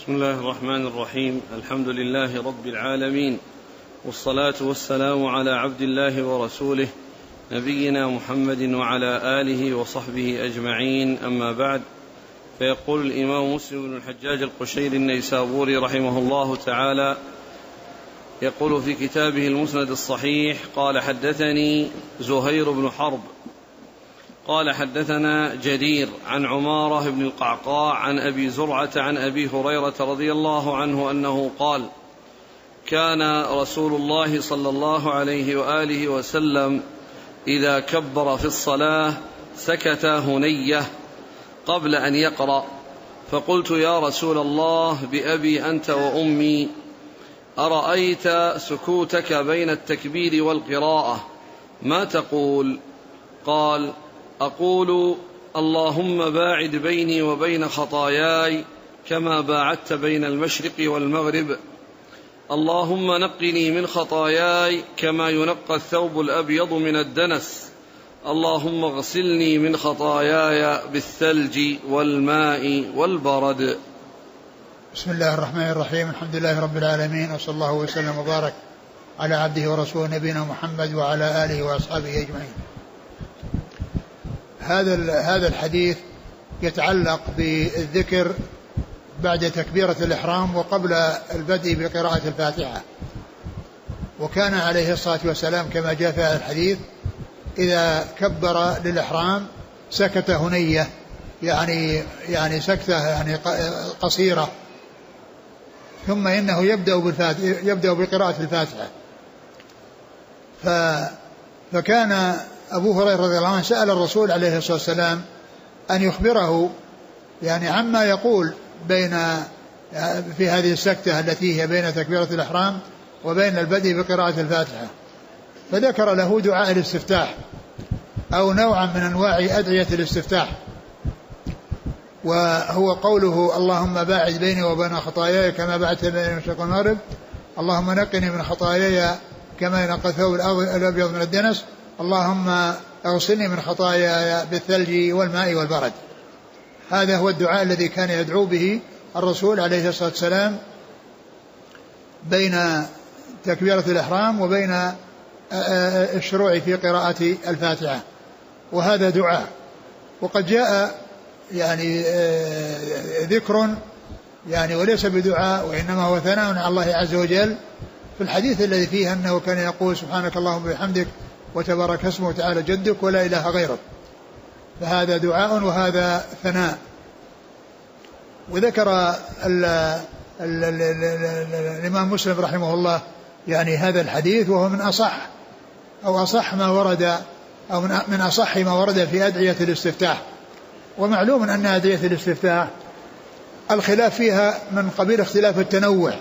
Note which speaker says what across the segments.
Speaker 1: بسم الله الرحمن الرحيم. الحمد لله رب العالمين، والصلاة والسلام على عبد الله ورسوله نبينا محمد وعلى آله وصحبه أجمعين، أما بعد. فيقول الإمام مسلم بن الحجاج القشيري النيسابوري رحمه الله تعالى، يقول في كتابه المسند الصحيح: قال حدثني زهير بن حرب قال حدثنا جرير عن عمارة بن القعقاع عن أبي زرعة عن أبي هريرة رضي الله عنه أنه قال: كان رسول الله صلى الله عليه وآله وسلم إذا كبر في الصلاة سكت هنية قبل أن يقرأ، فقلت: يا رسول الله، بأبي أنت وأمي، أرأيت سكوتك بين التكبير والقراءة ما تقول؟ قال: أقول: اللهم باعد بيني وبين خطاياي كما باعدت بين المشرق والمغرب، اللهم نقني من خطاياي كما ينقى الثوب الأبيض من الدنس، اللهم اغسلني من خطاياي بالثلج والماء والبرد.
Speaker 2: بسم الله الرحمن الرحيم. الحمد لله رب العالمين، وصلى الله وسلم وبارك على عبده ورسوله نبينا محمد وعلى آله وأصحابه أجمعين. هذا الحديث يتعلق بالذكر بعد تكبيرة الإحرام وقبل البدء بقراءة الفاتحة. وكان عليه الصلاة والسلام كما جاء في الحديث إذا كبر للإحرام سكت هنية، يعني سكتة يعني قصيرة، ثم إنه يبدأ بقراءة الفاتحة. فكان أبو هريرة رضي الله عنه سأل الرسول عليه الصلاة والسلام أن يخبره يعني عما يقول في هذه السكتة التي هي بين تكبيرة الإحرام وبين البدء بقراءة الفاتحة، فذكر له دعاء الاستفتاح أو نوعا من أنواع أدعية الاستفتاح، وهو قوله: اللهم باعد بيني وبين خطاياي كما باعدت بين المشرق والمغرب، اللهم نقني من خطاياي كما ينقى الثوب الأبيض من الدنس، اللهم اغسلني من خطاياي بالثلج والماء والبرد. هذا هو الدعاء الذي كان يدعو به الرسول عليه الصلاة والسلام بين تكبيرة الإحرام وبين الشروع في قراءة الفاتحة، وهذا دعاء. وقد جاء يعني ذكر يعني وليس بدعاء، وإنما هو ثناء على الله عز وجل، في الحديث الذي فيه أنه كان يقول: سبحانك اللهم وبحمدك وتبارك اسمك وتعالى جدك ولا إله غيرك. فهذا دعاء وهذا ثناء. وذكر الإمام مسلم رحمه الله يعني هذا الحديث، وهو من أصح ما ورد، أو من أصح ما ورد في أدعية الاستفتاح. ومعلوم أن أدعية الاستفتاح الخلاف فيها من قبيل اختلاف التنوع،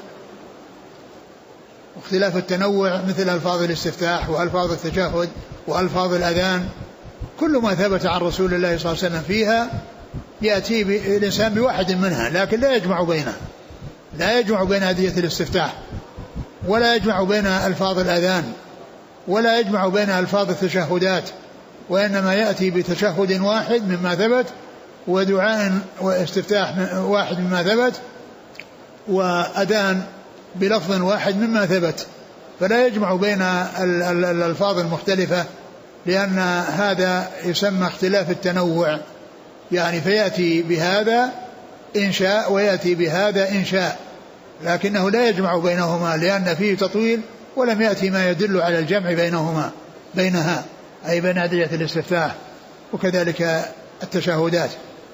Speaker 2: واختلاف التنوع مثل ألفاظ الاستفتاح وألفاظ التشهد وألفاظ الأذان، كل ما ثبت عن رسول الله صلى الله عليه وسلم فيها يأتي الإنسان بواحد منها، لكن لا يجمع بين أدعية الاستفتاح، ولا يجمع بين ألفاظ الأذان، ولا يجمع بين ألفاظ التشهدات، وإنما يأتي بتشهد واحد مما ثبت، ودعاء واستفتاح واحد مما ثبت، وأذان بلفظ واحد مما ثبت، فلا يجمع بين الألفاظ المختلفة، لأن هذا يسمى اختلاف التنوع، يعني فيأتي بهذا إن شاء ويأتي بهذا إن شاء، لكنه لا يجمع بينهما لأن فيه تطويل، ولم يأتي ما يدل على الجمع بينها أي بين أدعية الاستفتاح وكذلك التشهدات.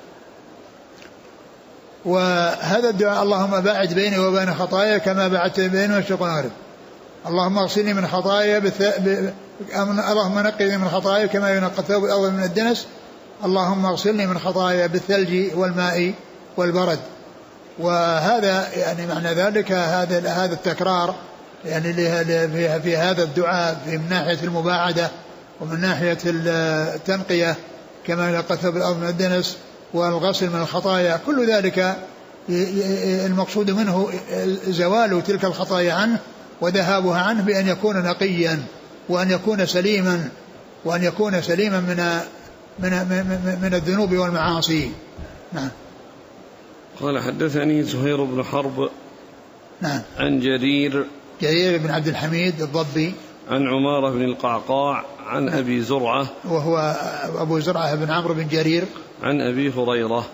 Speaker 2: وهذا الدعاء: اللهم باعد بيني وبين خطاياي كما باعدت بين المشرق والمغرب، اللهم اغسلني من خطاياي اللهم نقني من خطاياي كما ينقى الثوب الأبيض من الدنس، اللهم اغسلني من خطاياي بالثلج والماء والبرد. وهذا يعني معنى ذلك هذا التكرار يعني في هذا الدعاء من ناحية المباعدة ومن ناحية التنقية كما ينقى الثوب الأبيض من الدنس والغسل من الخطايا، كل ذلك المقصود منه زوال تلك الخطايا عنه وذهابها عنه بأن يكون نقيا وأن يكون سليما من الذنوب والمعاصي. نعم.
Speaker 1: قال حدثني زهير بن حرب
Speaker 2: نعم
Speaker 1: عن جرير
Speaker 2: بن عبد الحميد الضبي
Speaker 1: عن عمارة بن القعقاع عن أبي زرعة
Speaker 2: وهو أبو زرعة بن عمرو بن جرير
Speaker 1: عن أبي هريرة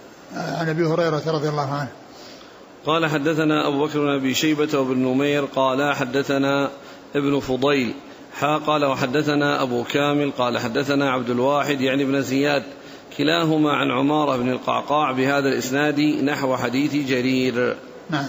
Speaker 2: رضي الله عنه.
Speaker 1: قال حدثنا أبو بكر بن أبي شيبة وابن نمير قال حدثنا ابن فضيل قال وحدثنا أبو كامل قال حدثنا عبد الواحد يعني بن زياد كلاهما عن عمارة بن القعقاع بهذا الإسناد نحو حديث جرير.
Speaker 2: نعم.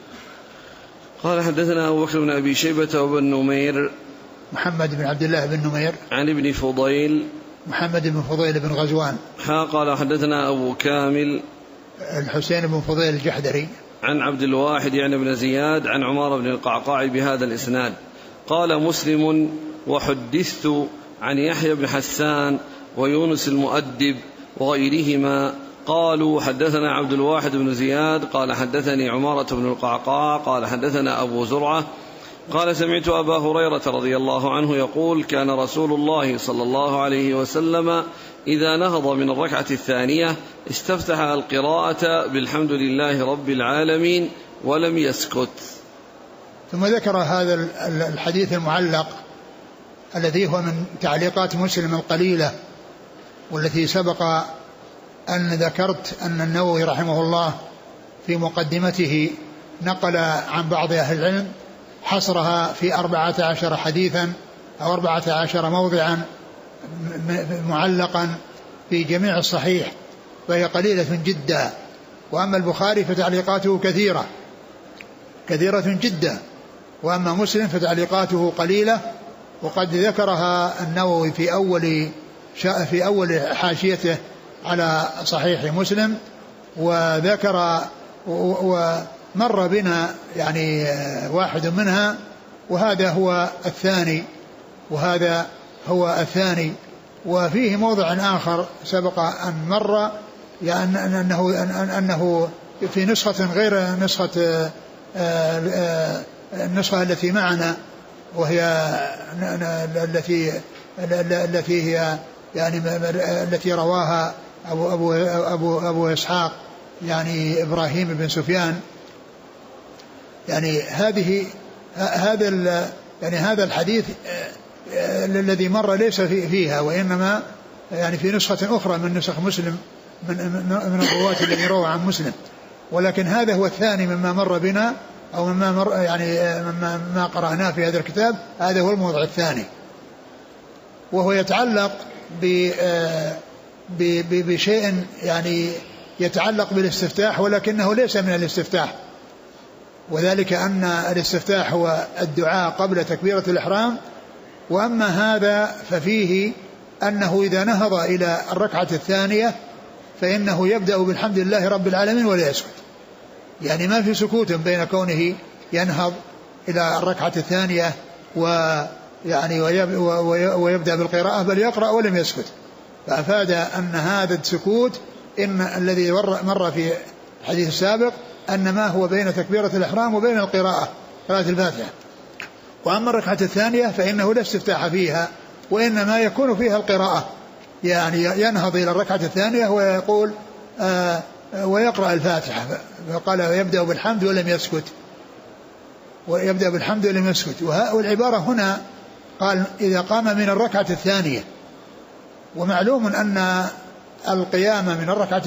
Speaker 1: قال حدثنا أبو بكر بن أبي شيبة وابن نمير
Speaker 2: محمد بن عبد الله بن نمير
Speaker 1: عن ابن فضيل
Speaker 2: محمد بن فضيل بن غزوان
Speaker 1: قال حدثنا أبو كامل
Speaker 2: الحسين بن فضيل الجحدري
Speaker 1: عن عبد الواحد يعني بن زياد عن عمارة بن القعقاع بهذا الإسناد. قال مسلم وحدثت عن يحيى بن حسان ويونس المؤدب وغيرهما قالوا حدثنا عبد الواحد بن زياد قال حدثني عمارة بن القعقاع قال حدثنا أبو زرعة قال سمعت أبا هريرة رضي الله عنه يقول كان رسول الله صلى الله عليه وسلم إذا نهض من الركعة الثانية استفتح القراءة بالحمد لله رب العالمين ولم يسكت.
Speaker 2: ثم ذكر هذا الحديث المعلق الذي هو من تعليقات مسلم القليلة والتي سبق أن ذكرت أن النووي رحمه الله في مقدمته نقل عن بعض أهل العلم حصرها في 14 حديثا أو 14 موضعا معلقا في جميع الصحيح فهي قليلة جدا. وأما البخاري فتعليقاته كثيرة جدا وأما مسلم فتعليقاته قليلة وقد ذكرها النووي في أول حاشيته على صحيح مسلم وذكر ومر بنا يعني واحد منها وهذا هو الثاني وفيه موضع آخر سبق أن مر يعني أنه في نسخة غير نسخة النسخة التي معنا وهي التي هي يعني التي رواها أبو إسحاق يعني إبراهيم بن سفيان يعني هذا الحديث الذي مر ليس فيها وإنما يعني في نسخة أخرى من نسخ مسلم من الرواة الذي روى عن مسلم ولكن هذا هو الثاني مما مر بنا أو مما مر يعني مما قرأناه في هذا الكتاب. هذا هو الموضع الثاني وهو يتعلق بشيء يعني يتعلق بالاستفتاح ولكنه ليس من الاستفتاح وذلك أن الاستفتاح هو الدعاء قبل تكبيرة الإحرام وأما هذا ففيه أنه إذا نهض إلى الركعة الثانية فإنه يبدأ بالحمد لله رب العالمين ولا يسكت يعني ما في سكوت بين كونه ينهض إلى الركعة الثانية ويعني ويبدأ بالقراءة بل يقرأ ولم يسكت فأفاد أن هذا السكوت إن الذي مر في الحديث السابق أن ما هو بين تكبيرة الإحرام وبين قراءة الفاتحة. وأما الركعة الثانية فإنه لا استفتاح فيها وإنما يكون فيها القراءة يعني ينهض إلى الركعة الثانية ويقول ويقرأ الفاتحة فقال يبدأ بالحمد ولم يسكت والعبارة هنا قال إذا قام من الركعة الثانية ومعلوم أن القيام من الركعة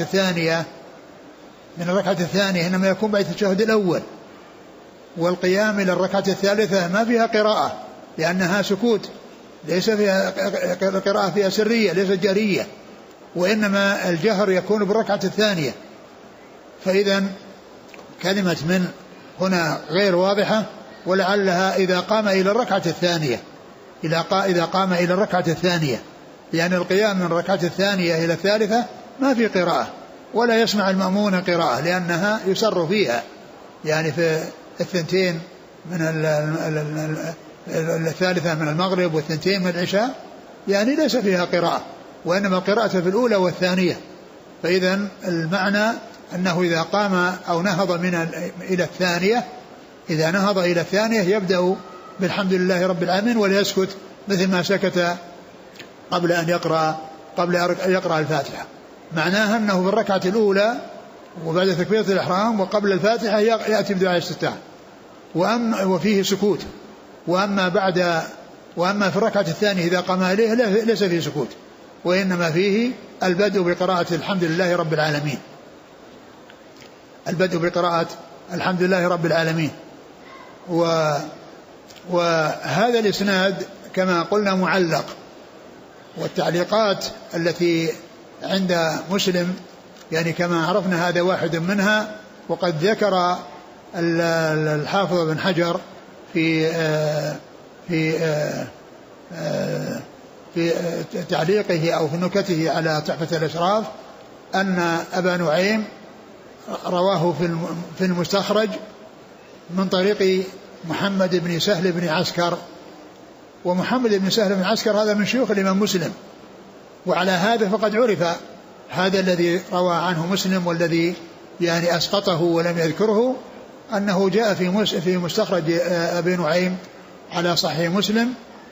Speaker 2: الثانية إنما يكون بعد التشهد الأول والقيام إلى الركعة الثالثة ما فيها قراءة لأنها سكوت ليس فيها قراءة فيها سرية ليست جهرية وإنما الجهر يكون بالركعة الثانية فإذا كلمة من هنا غير واضحة ولعلها إذا قام إلى الركعة الثانية لأن القيام من الركعة الثانية إلى الثالثة ما في قراءة ولا يسمع المأمون قراءة لأنها يسر فيها يعني في الثنتين من الثالثة من المغرب والثنتين من العشاء يعني ليس فيها قراءة وإنما قراءة في الأولى والثانية فإذا المعنى أنه إذا قام أو نهض إذا نهض إلى الثانية يبدأ بالحمد لله رب العالمين ولا يسكت مثل ما سكت قبل أن يقرأ الفاتحة. معناها أنه في الركعة الأولى وبعد تكبيرة الإحرام وقبل الفاتحة يأتي بدعاء الاستفتاح، وفيه سكوت. وأما في الركعة الثانية إذا قام إليه ليس فيه سكوت، وإنما فيه البدء بقراءة الحمد لله رب العالمين، البدء بقراءة الحمد لله رب العالمين. وهذا الإسناد كما قلنا معلق، والتعليقات التي عند مسلم يعني كما عرفنا هذا واحد منها. وقد ذكر الحافظ بن حجر في تعليقه أو في نكته على تحفة الأشراف أن أبا نعيم رواه في المستخرج من طريق محمد بن سهل بن عسكر، ومحمد بن سهل بن عسكر هذا من شيوخ الإمام مسلم. وعلى هذا فقد عرف هذا الذي روى عنه مسلم والذي يعني أسقطه ولم يذكره، أنه جاء في مستخرج أبي نعيم على صحيح مسلم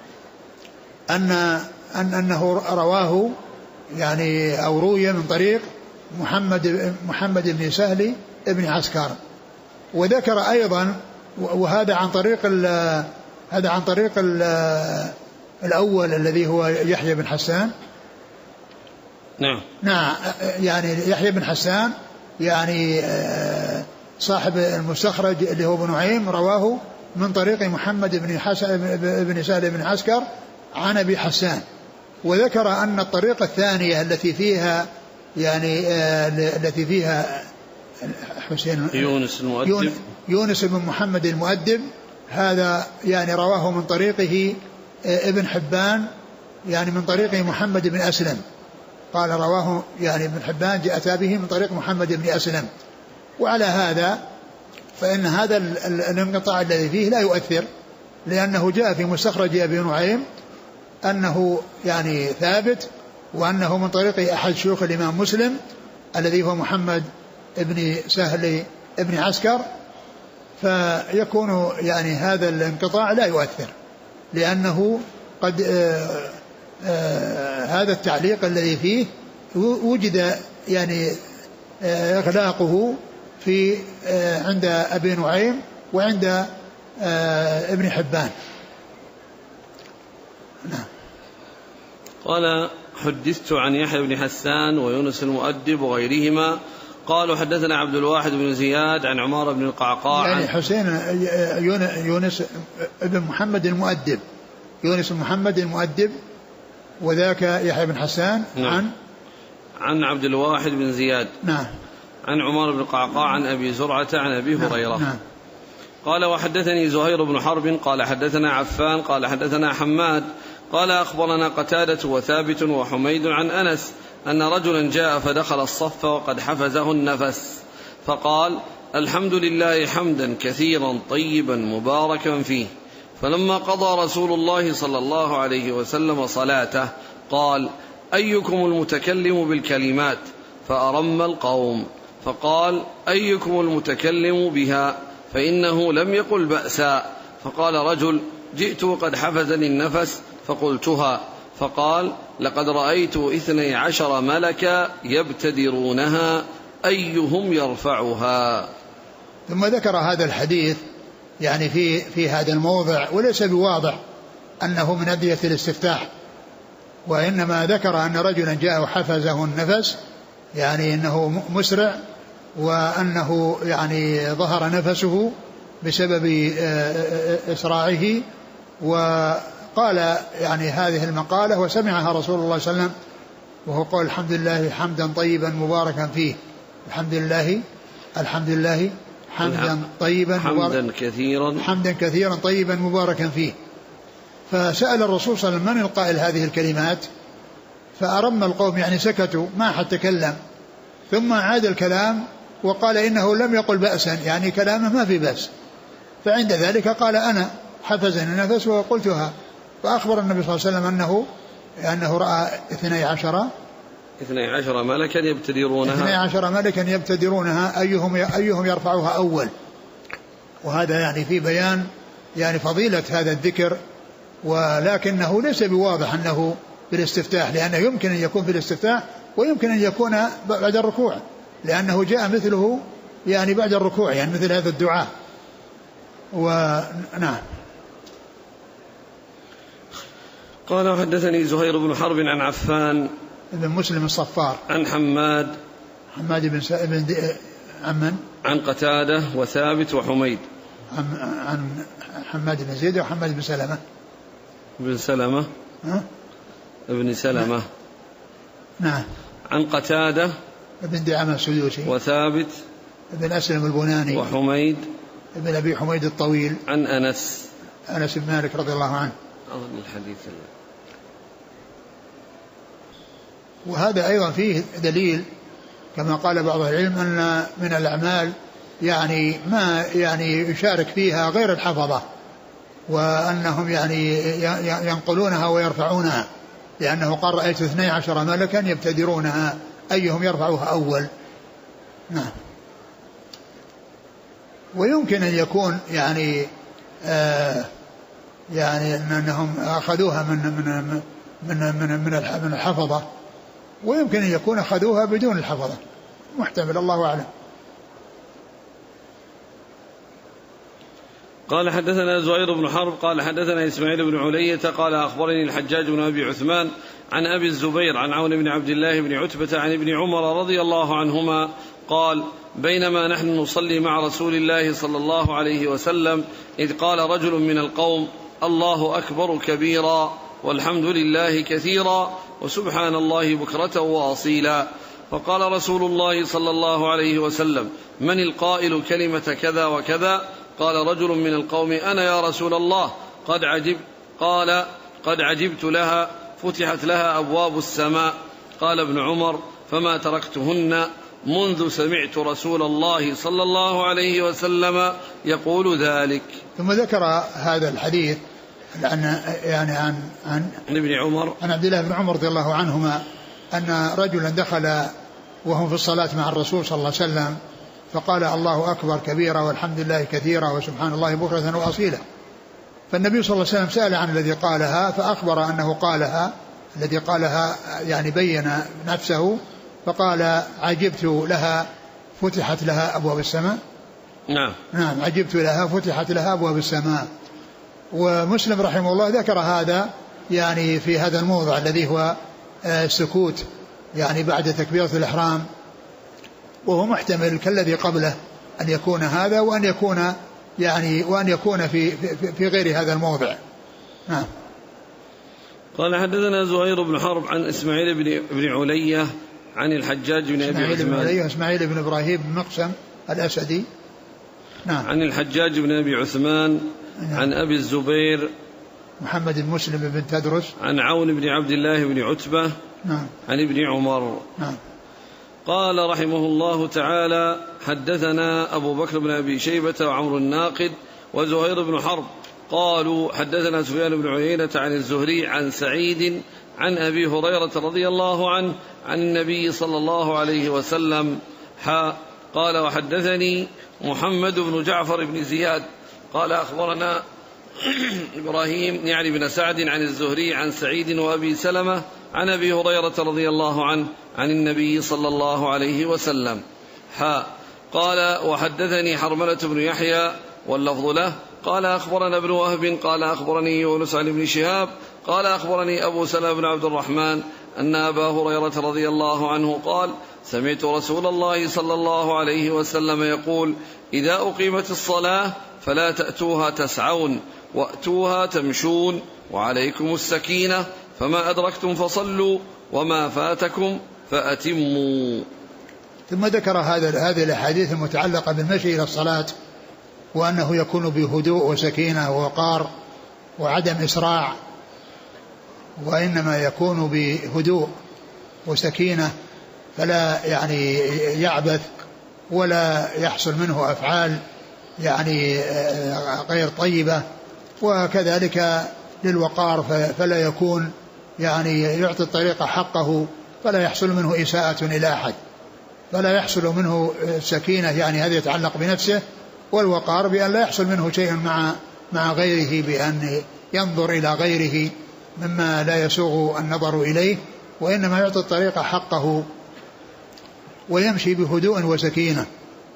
Speaker 2: أنه رواه يعني أو روي من طريق محمد بن سهل بن عسكر. وذكر أيضا وهذا عن طريق الأول الذي هو يحيى بن حسان. نعم يعني يحيى بن حسان يعني صاحب المستخرج اللي هو ابن نعيم رواه من طريق محمد بن سهل بن عسكر عن أبي حسان. وذكر أن الطريقة الثانية التي فيها يعني التي فيها حسين يونس بن محمد المؤدب، هذا يعني رواه من طريقه ابن حبان يعني من طريق محمد بن أسلم، قال رواه يعني ابن حبان جاء به من طريق محمد بن أسلم. وعلى هذا فإن هذا الانقطاع الذي فيه لا يؤثر، لأنه جاء في مستخرج أبي نعيم أنه يعني ثابت، وأنه من طريق أحد شيوخ الإمام مسلم الذي هو محمد بن سهل بن عسكر، فيكون يعني هذا الانقطاع لا يؤثر، لأنه قد هذا التعليق الذي فيه وجد يعني إغلاقه في عند أبي نعيم وعند ابن حبان. نعم.
Speaker 1: قال حدثت عن يحيى بن حسان ويونس المؤدب وغيرهما قالوا حدثنا عبد الواحد بن زياد عن عمار بن القعقاع
Speaker 2: يعني حسين يونس ابن محمد المؤدب، يونس محمد المؤدب، وذاك يحيى بن حسان.
Speaker 1: نعم. عن عبد الواحد بن زياد.
Speaker 2: نعم.
Speaker 1: عن عمار بن القعقاع عن أبي زرعة عن أبي هريرة.
Speaker 2: نعم.
Speaker 1: قال وحدثني زهير بن حرب قال حدثنا عفان قال حدثنا حماد قال أخبرنا قتادة وثابت وحميد عن أنس أن رجلا جاء فدخل الصف وقد حفزه النفس فقال الحمد لله حمدا كثيرا طيبا مباركا فيه. فلما قضى رسول الله صلى الله عليه وسلم صلاته قال أيكم المتكلم بالكلمات؟ فأرم القوم. فقال أيكم المتكلم بها؟ فإنه لم يقل بأسا. فقال رجل جئت وقد حفزني النفس فقلتها. فقال لقد رأيت 12 ملكا يبتدرونها أيهم يرفعها.
Speaker 2: ثم ذكر هذا الحديث يعني في هذا الموضع، وليس بواضح أنه من أدعية الاستفتاح، وإنما ذكر أن رجلا جاء وحفزه النفس، يعني أنه مسرع وأنه يعني ظهر نفسه بسبب إسراعه، وقال يعني هذه المقالة وسمعها رسول الله صلى الله عليه وسلم وهو قال الحمد لله حمدا طيبا مباركا فيه. الحمد لله حمدا طيبا حمدا كثيرا طيبا مباركا فيه. فسأل الرسول صلى الله عليه وسلم من القائل هذه الكلمات؟ فأرم القوم يعني سكتوا ما حد تكلم، ثم عاد الكلام وقال إنه لم يقل بأسا، يعني كلامه ما في بأس. فعند ذلك قال أنا حفزني النفس وقلتها. فأخبر النبي صلى الله عليه وسلم أنه رأى 12
Speaker 1: ملكا يبتدرونها
Speaker 2: 12 ملكا يبتدرونها أيهم يرفعها أول. وهذا يعني في بيان يعني فضيلة هذا الذكر، ولكنه ليس بواضح أنه في الاستفتاح، لأنه يمكن أن يكون في الاستفتاح ويمكن أن يكون بعد الركوع، لأنه جاء مثله يعني بعد الركوع، يعني مثل هذا الدعاء. ونعم.
Speaker 1: قال حدثني زهير بن حرب عن عفان
Speaker 2: بن مسلم الصفار
Speaker 1: عن حماد عن قتادة وثابت وحميد
Speaker 2: عن حماد بن زيد وحماد بن سلمة
Speaker 1: ابن سلمة
Speaker 2: نعم
Speaker 1: عن قتادة
Speaker 2: ابن دعامة السدوسي
Speaker 1: وثابت
Speaker 2: ابن أسلم البناني
Speaker 1: وحميد
Speaker 2: ابن أبي حميد الطويل
Speaker 1: عن أنس
Speaker 2: بن مالك رضي الله عنه.
Speaker 1: أظن الحديث
Speaker 2: وهذا أيضا فيه دليل كما قال بعض العلم أن من الأعمال يعني ما يعني يشارك فيها غير الحفظة، وأنهم يعني ينقلونها ويرفعونها، لأنه قال رأيت 12 ملكا يبتدرونها أيهم يرفعها أول. نعم. ويمكن أن يكون يعني يعني أنهم أخذوها من الحفظة، ويمكن أن يكون أخذوها بدون الحفظة، محتمل، الله أعلم.
Speaker 1: قال حدثنا زهير بن حرب قال حدثنا إسماعيل بن علية قال أخبرني الحجاج بن أبي عثمان عن أبي الزبير عن عون بن عبد الله بن عتبة عن ابن عمر رضي الله عنهما قال بينما نحن نصلي مع رسول الله صلى الله عليه وسلم إذ قال رجل من القوم الله أكبر كبيرا والحمد لله كثيرا وسبحان الله بكرة وأصيلا، فقال رسول الله صلى الله عليه وسلم من القائل كلمة كذا وكذا؟ قال رجل من القوم أنا يا رسول الله. قال قد عجبت لها فتحت لها أبواب السماء. قال ابن عمر فما تركتهن منذ سمعت رسول الله صلى الله عليه وسلم يقول ذلك.
Speaker 2: ثم ذكر هذا الحديث عن
Speaker 1: ابن عمر
Speaker 2: عن عبد الله بن عمر رضي الله عنهما أن رجلا دخل وهم في الصلاة مع الرسول صلى الله عليه وسلم فقال الله أكبر كبيرا والحمد لله كثيرا وسبحان الله بكرة وأصيلا، فالنبي صلى الله عليه وسلم سأل عن الذي قالها فأخبر أنه قالها، الذي قالها يعني بين نفسه، فقال عجبت لها فتحت لها أبواب السماء. نعم عجبت لها فتحت لها أبواب السماء. ومسلم رحمه الله ذكر هذا يعني في هذا الموضع الذي هو السكوت يعني بعد تكبيرة الإحرام، وهو محتمل كالذي قبله أن يكون هذا وأن يكون في غير هذا الموضع. نعم.
Speaker 1: قال حدثنا زهير بن حرب عن إسماعيل بن علية عن الحجاج بن أبي عثمان
Speaker 2: إسماعيل بن إبراهيم بن مقسم الأسدي. نعم.
Speaker 1: عن الحجاج بن أبي عثمان. نعم. عن أبي الزبير
Speaker 2: محمد بن مسلم بن تدرس
Speaker 1: عن عون بن عبد الله بن عتبة.
Speaker 2: نعم.
Speaker 1: عن ابن عمر.
Speaker 2: نعم.
Speaker 1: قال رحمه الله تعالى حدثنا أبو بكر بن أبي شيبة وعمر الناقد وزهير بن حرب قالوا حدثنا سفيان بن عيينة عن الزهري عن سعيد عن أبي هريرة رضي الله عنه عن النبي صلى الله عليه وسلم قال وحدثني محمد بن جعفر بن زياد قال أخبرنا إبراهيم يعني بن سعد عن الزهري عن سعيد وأبي سلمة عن أبي هريرة رضي الله عنه عن النبي صلى الله عليه وسلم. قال وحدثني حرملة بن يحيى واللفظ له قال أخبرنا ابن وهب قال أخبرني يونس عن ابن شهاب قال أخبرني أبو سلمة بن عبد الرحمن أن أبا هريرة رضي الله عنه قال سمعت رسول الله صلى الله عليه وسلم يقول إذا أقيمت الصلاة فلا تأتوها تسعون وأتوها تمشون وعليكم السكينة فما أدركتم فصلوا وما فاتكم فأتموا.
Speaker 2: ثم ذكر هذه الأحاديث المتعلقة بالمشي إلى الصلاة، وأنه يكون بهدوء وسكينة ووقار وعدم إسراع، وإنما يكون بهدوء وسكينة فلا يعني يعبث ولا يحصل منه أفعال يعني غير طيبة، وكذلك للوقار فلا يكون يعني يعطي الطريق حقه فلا يحصل منه إساءة إلى أحد، فلا يحصل منه سكينة يعني هذا يتعلق بنفسه، والوقار بأن لا يحصل منه شيء مع غيره، بأن ينظر إلى غيره مما لا يسوغ النظر إليه، وإنما يعطي الطريق حقه ويمشي بهدوء وسكينة.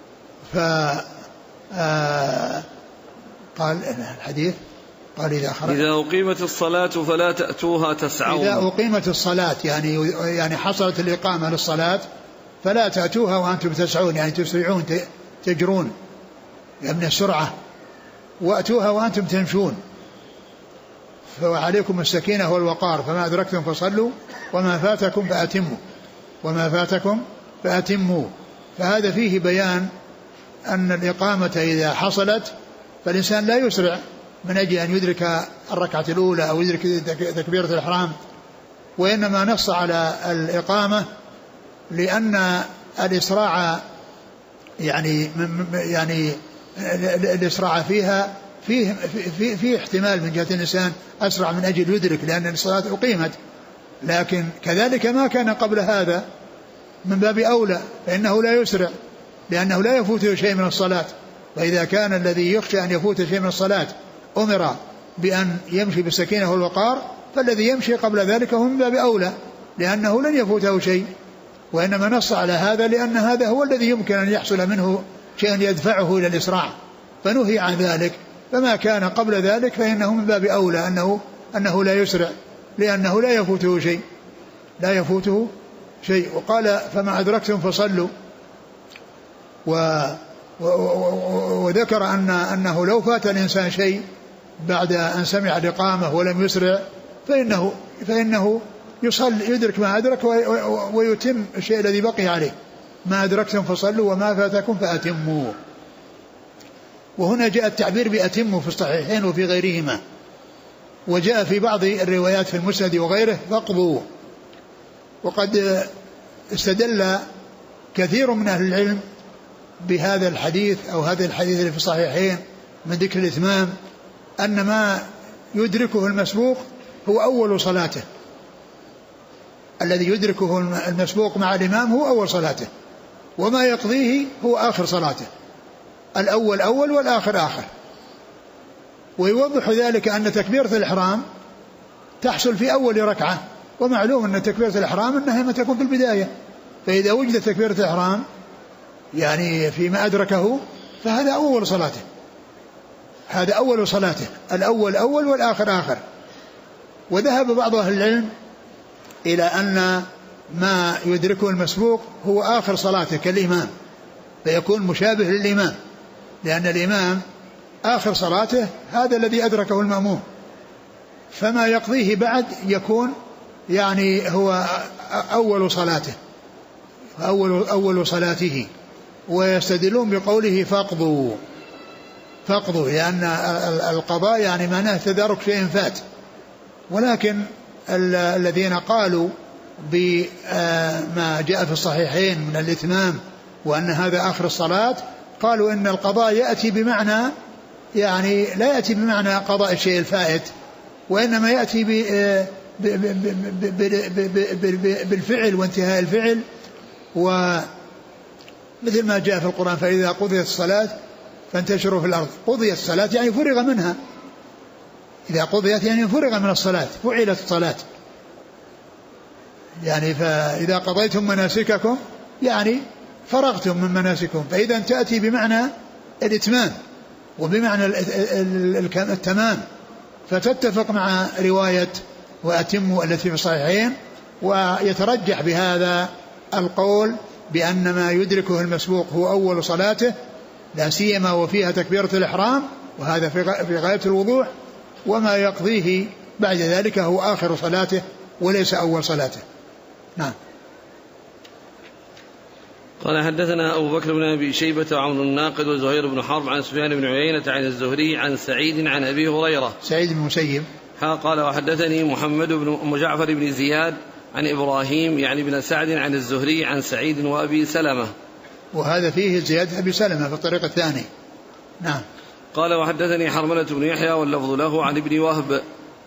Speaker 2: قال الحديث قال إذا
Speaker 1: أقيمت الصلاة فلا تأتوها تسعون.
Speaker 2: إذا أقيمت الصلاة يعني حصلت الإقامة للصلاة فلا تأتوها وأنتم تسعون، يعني تسرعون تجرون من السرعة، وأتوها وأنتم تمشون. فعليكم السكينة والوقار، فما أدركتم فصلوا وما فاتكم فأتموا. فهذا فيه بيان أن الإقامة إذا حصلت فالإنسان لا يسرع من أجل أن يدرك الركعة الأولى أو يدرك تكبيرة الإحرام، وإنما نص على الإقامة لأن الإسراع يعني الإسراع فيها فيه احتمال من جهة الإنسان أسرع من أجل يدرك، لأن الصلاة أقيمت. لكن كذلك ما كان قبل هذا من باب أولى، فإنه لا يسرع لأنه لا يفوته شيء من الصلاة. فإذا كان الذي يخشى أن يفوت شيء من الصلاة أمر بأن يمشي بالسكينة والوقار، فالذي يمشي قبل ذلك هو من باب أولى لأنه لن يفوته شيء. وإنما نص على هذا لأن هذا هو الذي يمكن أن يحصل منه شيء يدفعه إلى الإسراع، فنهي عن ذلك. فما كان قبل ذلك فإنه من باب أولى أنه لا يسرع لأنه لا يفوته شيء. وقال فما أدركتم فصلوا، وذكر أنه لو فات الإنسان شيء بعد أن سمع الإقامة ولم يسرع فإنه يدرك ما أدرك ويتم الشيء الذي بقي عليه. ما أدركتم فصلوا وما فاتكم فأتموا. وهنا جاء التعبير بأتموا في الصحيحين وفي غيرهما، وجاء في بعض الروايات في المسند وغيره فاقضوا. وقد استدل كثير من أهل العلم بهذا الحديث أو هذا الحديث اللي في الصحيحين من ذكر الإتمام، أن ما يدركه المسبوق هو أول صلاته، الذي يدركه المسبوق مع الإمام هو أول صلاته، وما يقضيه هو آخر صلاته، الأول أول والآخر آخر. ويوضح ذلك أن تكبيرة الإحرام تحصل في أول ركعة، ومعلوم أن تكبيرة الإحرام أنها ما تكون في البداية، فإذا وجدت تكبيرة الإحرام يعني فيما أدركه فهذا أول صلاته، هذا أول صلاته، الأول أول والآخر آخر. وذهب بعض أهل العلم إلى أن ما يدركه المسبوق هو آخر صلاته كالإمام، فيكون مشابه للإمام، لأن الإمام آخر صلاته هذا الذي أدركه المأموم، فما يقضيه بعد يكون يعني هو أول صلاته، أول صلاته. ويستدلون بقوله فاقضوا لأن القضاء يعني معناه تدارك شيء فات. ولكن الذين قالوا بما جاء في الصحيحين من الإتمام وأن هذا آخر الصلاة، قالوا إن القضاء يأتي بمعنى يعني لا يأتي بمعنى قضاء الشيء الفائت، وإنما يأتي بالفعل وانتهاء الفعل. ومثل ما جاء في القرآن فإذا قضيت الصلاة فانتشروا في الأرض. قضيت الصلاة يعني فرغ منها، إذا قضيت يعني فرغ من الصلاة، فعلت الصلاة. يعني فإذا قضيتم مناسككم يعني فرغتم من مناسككم، فإذا تأتي بمعنى الإتمام وبمعنى التمام، فتتفق مع رواية وأتموا التي في الصحيحين. ويترجح بهذا القول بأن ما يدركه المسبوق هو أول صلاته، لا سيما وفيها تكبيرة الإحرام، وهذا في غاية الوضوح، وما يقضيه بعد ذلك هو آخر صلاته وليس أول صلاته. نعم.
Speaker 1: قال حدثنا أبو بكر بن أبي شيبة وعمر الناقد وزهير بن حرب عن سفيان بن عيينة عن الزهري عن سعيد عن أبي هريرة
Speaker 2: سعيد بن مسيب.
Speaker 1: قال وحدثني محمد بن جعفر بن زياد عن إبراهيم يعني بن سعد عن الزهري عن سعيد وأبي سلمة،
Speaker 2: وهذا فيه زيادة أبي سلمة في الطريق الثاني. نعم.
Speaker 1: قال وحدثني حرملة بن يحيى واللفظ له عن ابن وهب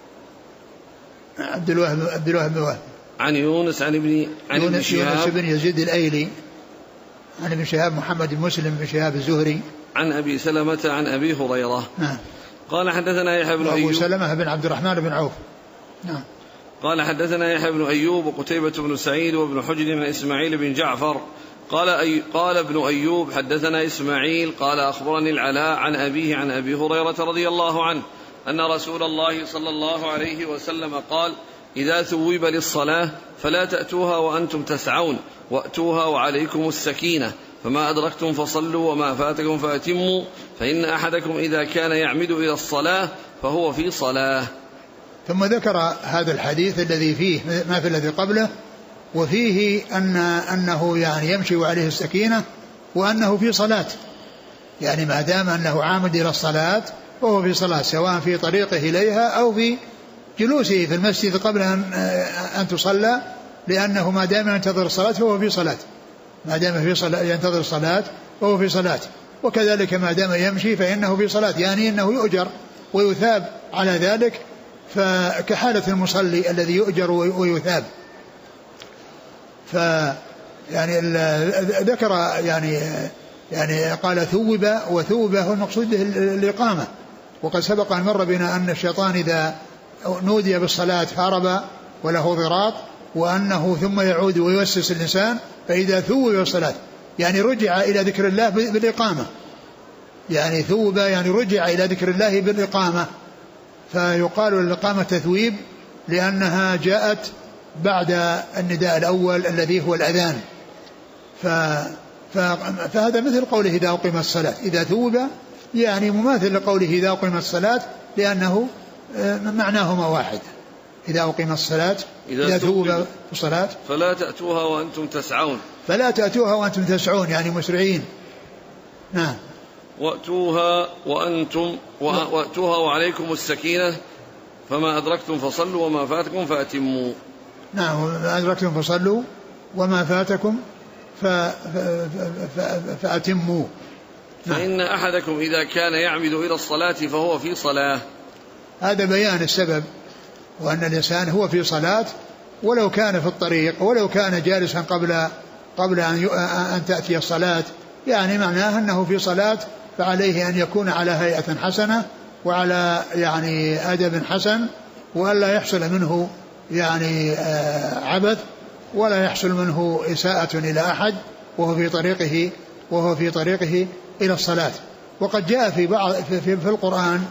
Speaker 2: عبد الوهاب بن وهب عن
Speaker 1: يونس عن ابن شهاب
Speaker 2: يونس بن يزيد الأيلي عن ابن شهاب محمد المسلم بن شهاب الزهري
Speaker 1: عن أبي سلمة عن أبي هريرة.
Speaker 2: نعم.
Speaker 1: قال حدثنا يحيى بن أيوب
Speaker 2: أبو سلمة بن عبد الرحمن بن عوف. نعم.
Speaker 1: قال حدثنا يحيى بن أيوب وقتيبة بن سعيد وابن حجر من إسماعيل بن جعفر قال ابن أيوب حدثنا إسماعيل قال أخبرني العلاء عن أبيه عن أبي هريرة رضي الله عنه أن رسول الله صلى الله عليه وسلم قال: إذا ثوب للصلاة فلا تأتوها وأنتم تسعون، وأتوها وعليكم السكينة، فما أدركتم فصلوا وما فاتكم فأتموا، فإن أحدكم إذا كان يعمد إلى الصلاة فهو في صلاة.
Speaker 2: ثم ذكر هذا الحديث الذي فيه ما في الذي قبله، وفيه أنه يعني يمشي وعليه السكينة وأنه في صلاة، يعني ما دام أنه عامد إلى الصلاة فهو في صلاة، سواء في طريقه إليها أو في جلوسه في المسجد قبل أن تصلى، لأنه ما دام ينتظر الصلاة فهو في صلاة، ما دام في صلاة ينتظر الصلاة فهو في صلاة. وكذلك ما دام يمشي فإنه في صلاة، يعني أنه يؤجر ويثاب على ذلك، فكحالة المصلي الذي يؤجر ويثاب. يعني ذكر يعني قال ثوب، وثوب هو المقصود به الإقامة. وقد سبق أن مر بنا أن الشيطان إذا نودي بالصلاة هرب وله ضراط، وأنه ثم يعود ويوسوس الإنسان، فإذا ثوب بالصلاة يعني رجع إلى ذكر الله بالإقامة، يعني ثوب يعني رجع إلى ذكر الله بالإقامة. فيقال الإقامة تثويب لأنها جاءت بعد النداء الأول الذي هو الأذان. فهذا مثل قوله إذا أقيمت الصلاة، إذا ثوب يعني مماثل لقوله إذا أقيمت الصلاة، لأنه معناهما واحد. إذا أقيمت الصلاة إذا ثوب الصلاة
Speaker 1: فلا تأتوها وأنتم تسعون،
Speaker 2: فلا تأتوها وأنتم تسعون يعني مسرعين. نعم.
Speaker 1: وأتوها وعليكم السكينة، فما أدركتم فصلوا وما فاتكم فأتموا.
Speaker 2: نعم، وما أدركتم فصلوا وما فاتكم فأتموا.
Speaker 1: فإن أحدكم إذا كان يعمد إلى الصلاة فهو في صلاة.
Speaker 2: هذا بيان السبب، وأن الإنسان هو في صلاة ولو كان في الطريق، ولو كان جالسا قبل أن تأتي الصلاة، يعني معناه أنه في صلاة، فعليه أن يكون على هيئة حسنة وعلى يعني أدب حسن، وألا يحصل منه يعني عبث، ولا يحصل منه إساءة إلى أحد وهو في طريقه إلى الصلاة. وقد جاء في القرآن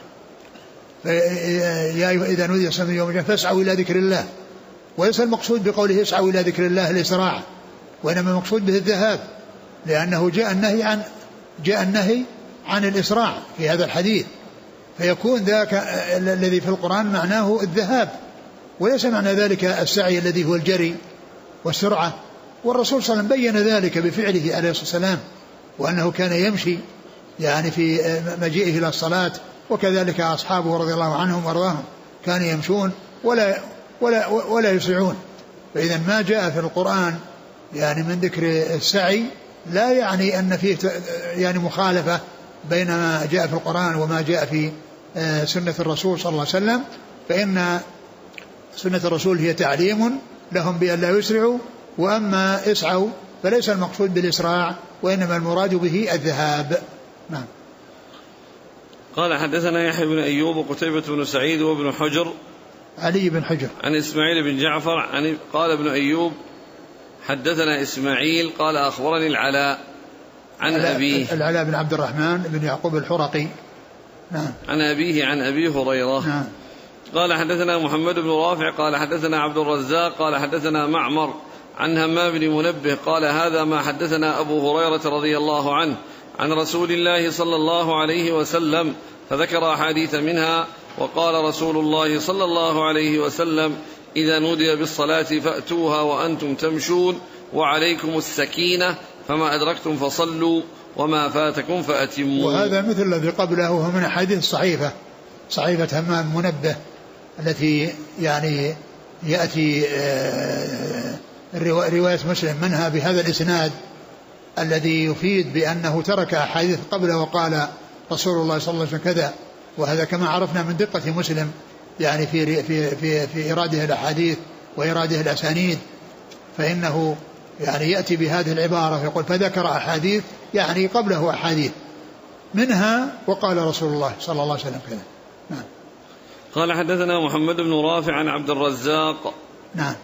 Speaker 2: يا أيها إذا نودي الصلاة من يوم الجمعة فاسعوا إلى ذكر الله، وليس المقصود بقوله اسعوا إلى ذكر الله الإسراع، وإنما المقصود به الذهاب، لأنه جاء النهي عن الإسراع في هذا الحديث، فيكون ذاك الذي في القرآن معناه الذهاب، وليس معنى ذلك السعي الذي هو الجري والسرعة. والرسول صلى الله عليه وسلم بين ذلك بفعله عليه الصلاة والسلام، وأنه كان يمشي يعني في مجيئه إلى الصلاة، وكذلك أصحابه رضي الله عنهم وارضاهم كانوا يمشون ولا يسرعون. فإذا ما جاء في القرآن يعني من ذكر السعي لا يعني أن فيه يعني مخالفة بين ما جاء في القرآن وما جاء في سنة الرسول صلى الله عليه وسلم، فإن سنة الرسول هي تعليم لهم بأن لا يسرعوا، وأما اسعوا فليس المقصود بالإسراع، وإنما المراد به الذهاب. نعم.
Speaker 1: قال حدثنا يحيى بن أيوب وقتيبة بن سعيد وابن حجر،
Speaker 2: علي بن حجر،
Speaker 1: عن إسماعيل بن جعفر قال ابن أيوب حدثنا إسماعيل قال أخبرني العلاء عن أبيه،
Speaker 2: العلاء بن عبد الرحمن بن يعقوب الحرقي. نعم.
Speaker 1: عن أبيه عن أبي هريرة.
Speaker 2: نعم.
Speaker 1: قال حدثنا محمد بن رافع قال حدثنا عبد الرزاق قال حدثنا معمر عن همام بن منبه قال هذا ما حدثنا أبو هريرة رضي الله عنه عن رسول الله صلى الله عليه وسلم، فذكر أحاديث منها، وقال رسول الله صلى الله عليه وسلم: إذا نودي بالصلاة فأتوها وأنتم تمشون، وعليكم السكينة، فما أدركتم فصلوا وما فاتكم فأتموا.
Speaker 2: وهذا مثل الذي قبله، وهو من أحاديث صحيفة همام منبه التي يعني يأتي رواية مسلم منها بهذا الإسناد الذي يفيد بأنه ترك أحاديث قبله وقال رسول الله صلى الله عليه وسلم كذا. وهذا كما عرفنا من دقة مسلم يعني في إراده الأحاديث وإراده الأسانيد، فإنه يعني يأتي بهذه العبارة فيقول فذكر أحاديث يعني قبله أحاديث منها وقال رسول الله صلى الله عليه وسلم كذا. نعم.
Speaker 1: قال حدثنا محمد بن رافع عن عبد الرزاق
Speaker 2: نعم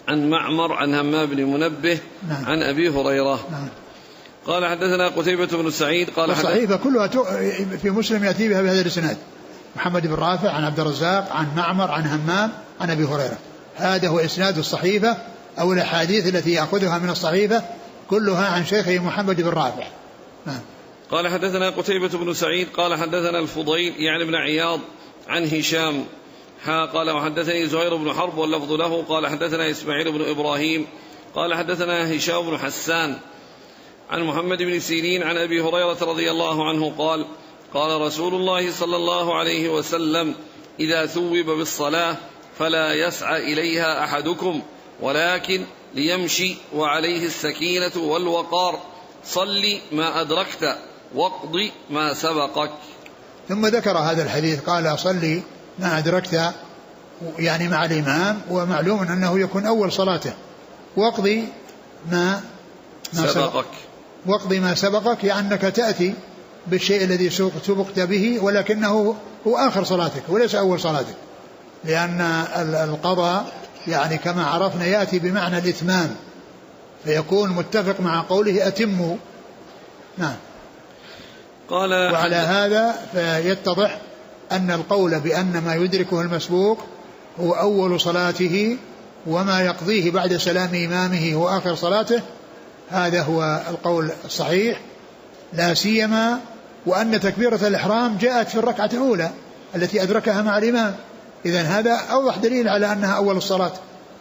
Speaker 1: عن معمر عن همام بن منبه عن أبي هريرة. قال حدثنا قتيبة بن سعيد قال
Speaker 2: الصحيفة كلها في مسلم يأتي بها بهذا الإسناد: محمد بن رافع عن عبد الرزاق عن معمر عن همام عن أبي هريرة. هذا هو إسناد الصحيفة أو الأحاديث التي يأخذها من الصحيفة كلها عن شيخه محمد بن رافع.
Speaker 1: قال حدثنا قتيبة بن سعيد قال حدثنا الفضيل يعني بن عياض عن هشام قال وحدثني زهير بن حرب واللفظ له قال حدثنا إسماعيل بن إبراهيم قال حدثنا هشام بن حسان عن محمد بن سيرين عن أبي هريرة رضي الله عنه قال قال رسول الله صلى الله عليه وسلم: إذا ثوب بالصلاة فلا يسعى إليها أحدكم ولكن ليمشي وعليه السكينة والوقار، صل ما أدركت واقض ما سبقك.
Speaker 2: ثم ذكر هذا الحديث قال: صل ما أدركت، يعني مع الإمام، ومعلوم أنه يكون أول صلاته، واقض ما سبقك. واقض ما سبقك يعني أنك تأتي بالشيء الذي سبقت به ولكنه هو آخر صلاتك وليس أول صلاتك، لأن القضاء يعني كما عرفنا يأتي بمعنى الإتمام، فيكون متفق مع قوله أتموا. نعم.
Speaker 1: قال
Speaker 2: وعلى هذا فيتضح أن القول بأن ما يدركه المسبوق هو أول صلاته وما يقضيه بعد سلام إمامه هو آخر صلاته، هذا هو القول الصحيح، لا سيما وأن تكبيرة الإحرام جاءت في الركعة الأولى التي أدركها مع الإمام، إذن هذا أوضح دليل على أنها أول الصلاة.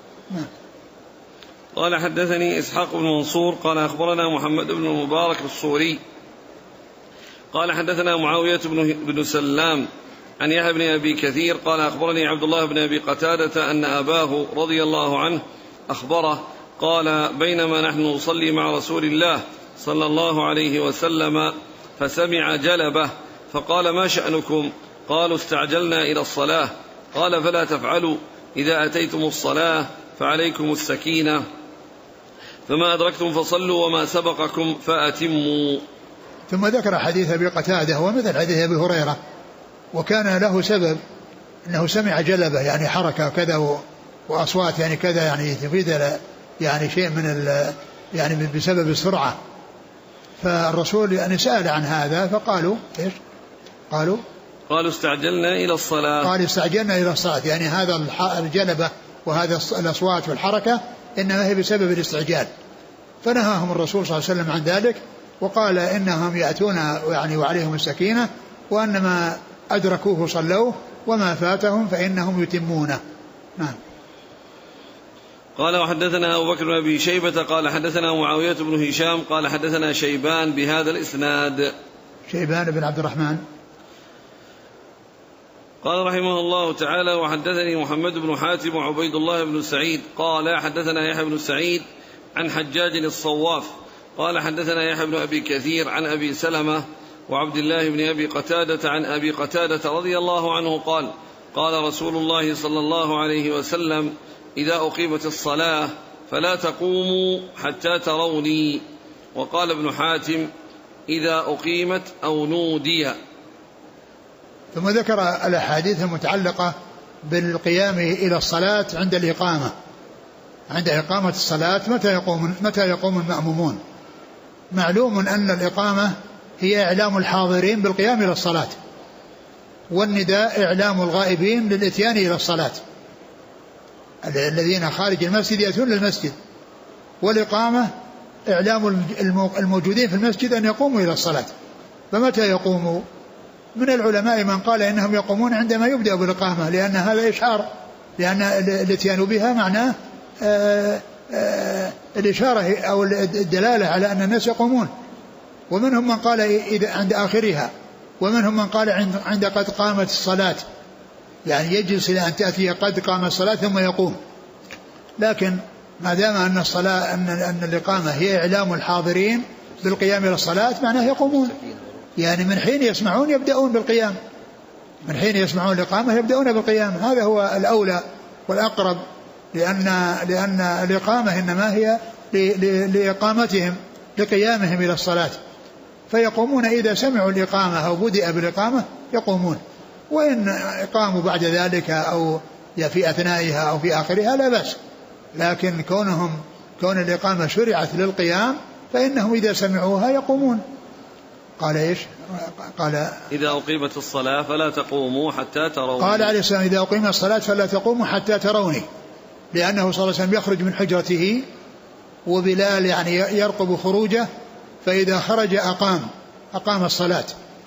Speaker 1: قال حدثني إسحاق بن منصور قال أخبرنا محمد بن المبارك الصوري قال حدثنا معاوية بن سلام عن يحيى بن أبي كثير قال أخبرني عبد الله بن أبي قتادة أن أباه رضي الله عنه أخبره قال: بينما نحن نصلي مع رسول الله صلى الله عليه وسلم فسمع جلبة فقال: ما شأنكم؟ قالوا: استعجلنا إلى الصلاة. قال: فلا تفعلوا، إذا أتيتم الصلاة فعليكم السكينة، فما أدركتم فصلوا وما سبقكم فأتموا.
Speaker 2: ثم ذكر حديث أبي قتادة ومثل حديث أبي هريرة، وكان له سبب أنه سمع جلبة يعني حركة كذا وأصوات يعني كذا يعني تفيد يعني شيء من يعني بسبب السرعة، فالرسول يعني سأل عن هذا فقالوا إيش؟ قالوا
Speaker 1: استعجلنا إلى الصلاة.
Speaker 2: قال استعجلنا إلى الصلاة، يعني هذا الجلبة وهذا الأصوات والحركة إنما هي بسبب الاستعجال، فنهاهم الرسول صلى الله عليه وسلم عن ذلك وقال إنهم يأتون يعني وعليهم السكينة، وأن ما أدركوه صلوه وما فاتهم فإنهم يتمونه. نعم.
Speaker 1: قال وحدثنا أبو بكر بن أبي شيبة قال حدثنا معاوية بن هشام قال حدثنا شيبان بهذا الإسناد.
Speaker 2: شيبان بن عبد الرحمن
Speaker 1: قال رحمه الله تعالى: وحدثني محمد بن حاتم وعبيد الله بن سعيد قال حدثنا يحيى بن سعيد عن حجاج الصواف قال حدثنا يحيى بن أبي كثير عن أبي سلمة وعبد الله بن أبي قتادة عن أبي قتادة رضي الله عنه قال: قال رسول الله صلى الله عليه وسلم: إذا أقيمت الصلاة فلا تقوموا حتى تروني. وقال ابن حاتم: إذا أقيمت أو نودي.
Speaker 2: ثم ذكر الأحاديث المتعلقة بالقيام إلى الصلاة عند الإقامة، عند إقامة الصلاة متى يقوم المأمومون. معلوم أن الإقامة هي إعلام الحاضرين بالقيام إلى الصلاة، والنداء إعلام الغائبين للإتيان إلى الصلاة، الذين خارج المسجد يأتون للمسجد، والإقامة إعلام الموجودين في المسجد أن يقوموا إلى الصلاة. فمتى يقوموا؟ من العلماء من قال إنهم يقومون عندما يبدأ بالإقامة، لأن هذا إشعار، لأن الاتيان بها معناه الإشارة أو الدلالة على أن الناس يقومون. ومنهم من قال إذا عند آخرها، ومنهم من قال عند قد قامت الصلاة، يعني يجلس إلى أن تأتي قد قام الصلاة ثم يقوم. لكن ما دام أن الصلاة أن الإقامة هي إعلام الحاضرين بالقيام إلى الصلاة معناه يقومون، يعني من حين يسمعون يبدأون بالقيام، من حين يسمعون الإقامة يبدأون بالقيام. هذا هو الأولى والأقرب، لأن الإقامة إنما هي لإقامتهم لقيامهم إلى الصلاة، فيقومون إذا سمعوا الإقامة أو بدأ بالإقامة يقومون، وإن قاموا بعد ذلك أو في أثنائها أو في آخرها لا بأس، لكن كون الإقامة شرعت للقيام فإنهم إذا سمعوها يقومون. قال إيش؟ قال
Speaker 1: إذا أقيمت الصلاة فلا تقوموا حتى تروني.
Speaker 2: قال عليه السلام إذا أقيمت الصلاة فلا تقوموا حتى تروني، لأنه صلى الله عليه وسلم يخرج من حجرته وبلال يعني يرقب خروجه، فإذا خرج أقام الصلاة.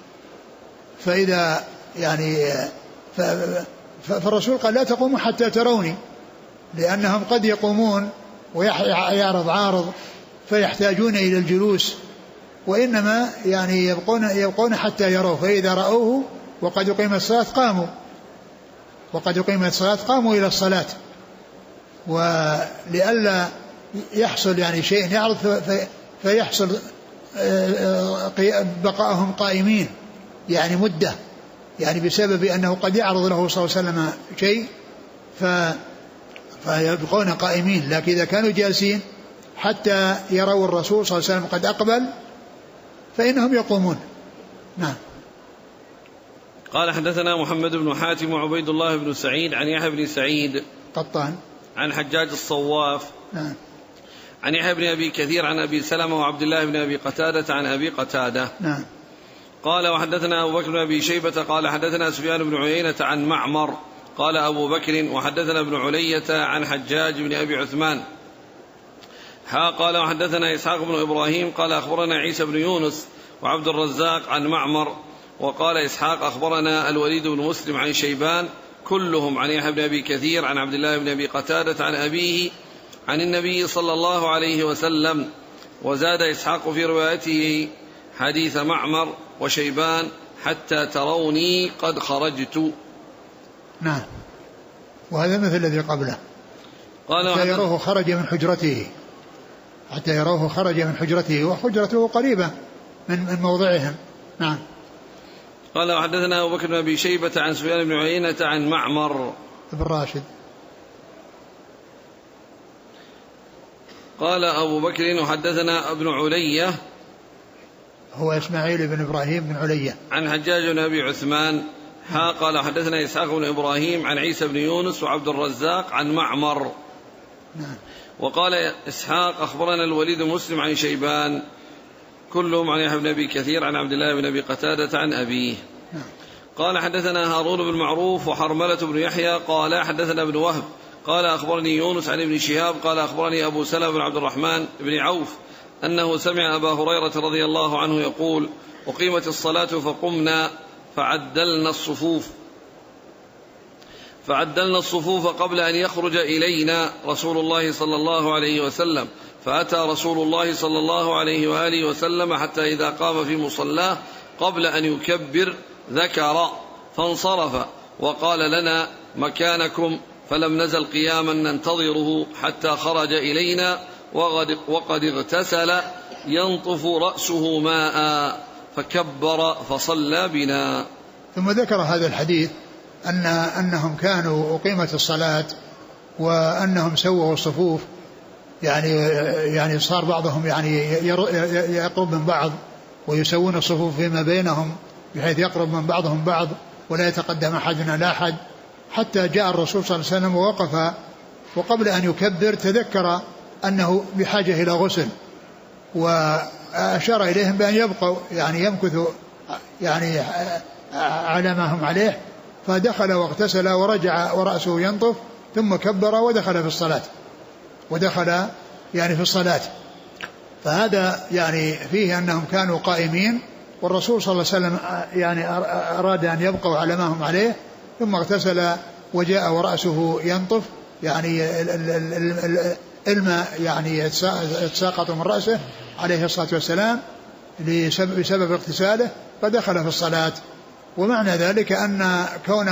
Speaker 2: فإذا يعني فالرسول قال لا تقوموا حتى تروني، لأنهم قد يقومون ويعرض عارض فيحتاجون إلى الجلوس، وإنما يعني يبقون حتى يروه، فإذا رأوه وقد أقيمت الصلاة قاموا إلى الصلاة. ولئلا يحصل يعني شيء يعرض فيحصل بقائهم قائمين يعني مدة، يعني بسبب أنه قد يعرض له صلى الله عليه وسلم شيء فيبقون قائمين. لكن إذا كانوا جالسين حتى يروا الرسول صلى الله عليه وسلم قد أقبل فإنهم يقومون. نعم.
Speaker 1: قال حدثنا محمد بن حاتم وعبيد الله بن سعيد عن يحيى بن سعيد
Speaker 2: قطان
Speaker 1: عن حجاج الصواف
Speaker 2: نعم.
Speaker 1: عن يحيى بن أبي كثير عن أبي سلمة وعبد الله بن أبي قتادة عن أبي قتادة
Speaker 2: نعم.
Speaker 1: قال وحدثنا أبو بكر بن أبي شيبة قال حدثنا سفيان بن عيينة عن معمر قال أبو بكر وحدثنا ابن علية عن حجاج بن أبي عثمان قال وحدثنا إسحاق بن إبراهيم قال أخبرنا عيسى بن يونس وعبد الرزاق عن معمر وقال إسحاق أخبرنا الوليد بن مسلم عن شيبان كلهم عن يحيى بن أبي كثير عن عبد الله بن أبي قتادة عن أبيه عن النبي صلى الله عليه وسلم. وزاد إسحاق في روايته حديث معمر وشيبان حتى تروني قد خرجت.
Speaker 2: نعم. وهذا مثل الذي قبله. حتى يروه خرج من حجرته، حتى يروه خرج من حجرته، وحجرته قريبة من موضعهم. نعم.
Speaker 1: قال وحدثنا أبو بكر بن أبي شيبة عن سفيان بن عيينة عن معمر
Speaker 2: بن راشد.
Speaker 1: قال أبو بكر وحدثنا ابن علية
Speaker 2: هو إسماعيل بن إبراهيم بن علية
Speaker 1: عن حجاج بن أبي عثمان قال حدثنا إسحاق بن إبراهيم عن عيسى بن يونس وعبد الرزاق عن معمر.
Speaker 2: نعم.
Speaker 1: وقال إسحاق أخبرنا الوليد بن مسلم عن شيبان كلهم عن يحيى بن أبي كثير عن عبد الله بن أبي قتادة عن أبيه.
Speaker 2: نعم.
Speaker 1: قال حدثنا هارون بن معروف وحرملة بن يحيى قال حدثنا ابن وهب قال أخبرني يونس عن ابن شهاب قال أخبرني أبو سلمة بن عبد الرحمن بن عوف أنه سمع أبا هريرة رضي الله عنه يقول أقيمت الصلاة فقمنا فعدلنا الصفوف قبل أن يخرج إلينا رسول الله صلى الله عليه وسلم، فأتى رسول الله صلى الله عليه وآله وسلم حتى إذا قام في مصلاه قبل أن يكبر ذكر فانصرف وقال لنا مكانكم، فلم نزل قياما ننتظره حتى خرج إلينا وقد اغتسل ينطف رأسه ماء فكبر فصلى بنا.
Speaker 2: ثم ذكر هذا الحديث أنهم أقيمت الصلاة وأنهم سووا الصفوف، يعني صار بعضهم يعني يقرب من بعض ويسوون الصفوف فيما بينهم بحيث يقرب من بعضهم بعض ولا يتقدم أحد على أحد، حتى جاء الرسول صلى الله عليه وسلم ووقف، وقبل أن يكبر تذكر أنه بحاجة إلى غسل، وأشار إليهم بأن يبقوا يعني يمكثوا يعني على ما هم عليه، فدخل واغتسل ورجع ورأسه ينطف ثم كبر ودخل في الصلاة. فهذا يعني فيه أنهم كانوا قائمين، والرسول صلى الله عليه وسلم يعني أراد أن يبقوا على ما هم عليه، ثم اغتسل وجاء ورأسه ينطف، يعني الماء يعني يتساقط من رأسه عليه الصلاة والسلام بسبب اغتساله، فدخل في الصلاة. ومعنى ذلك أن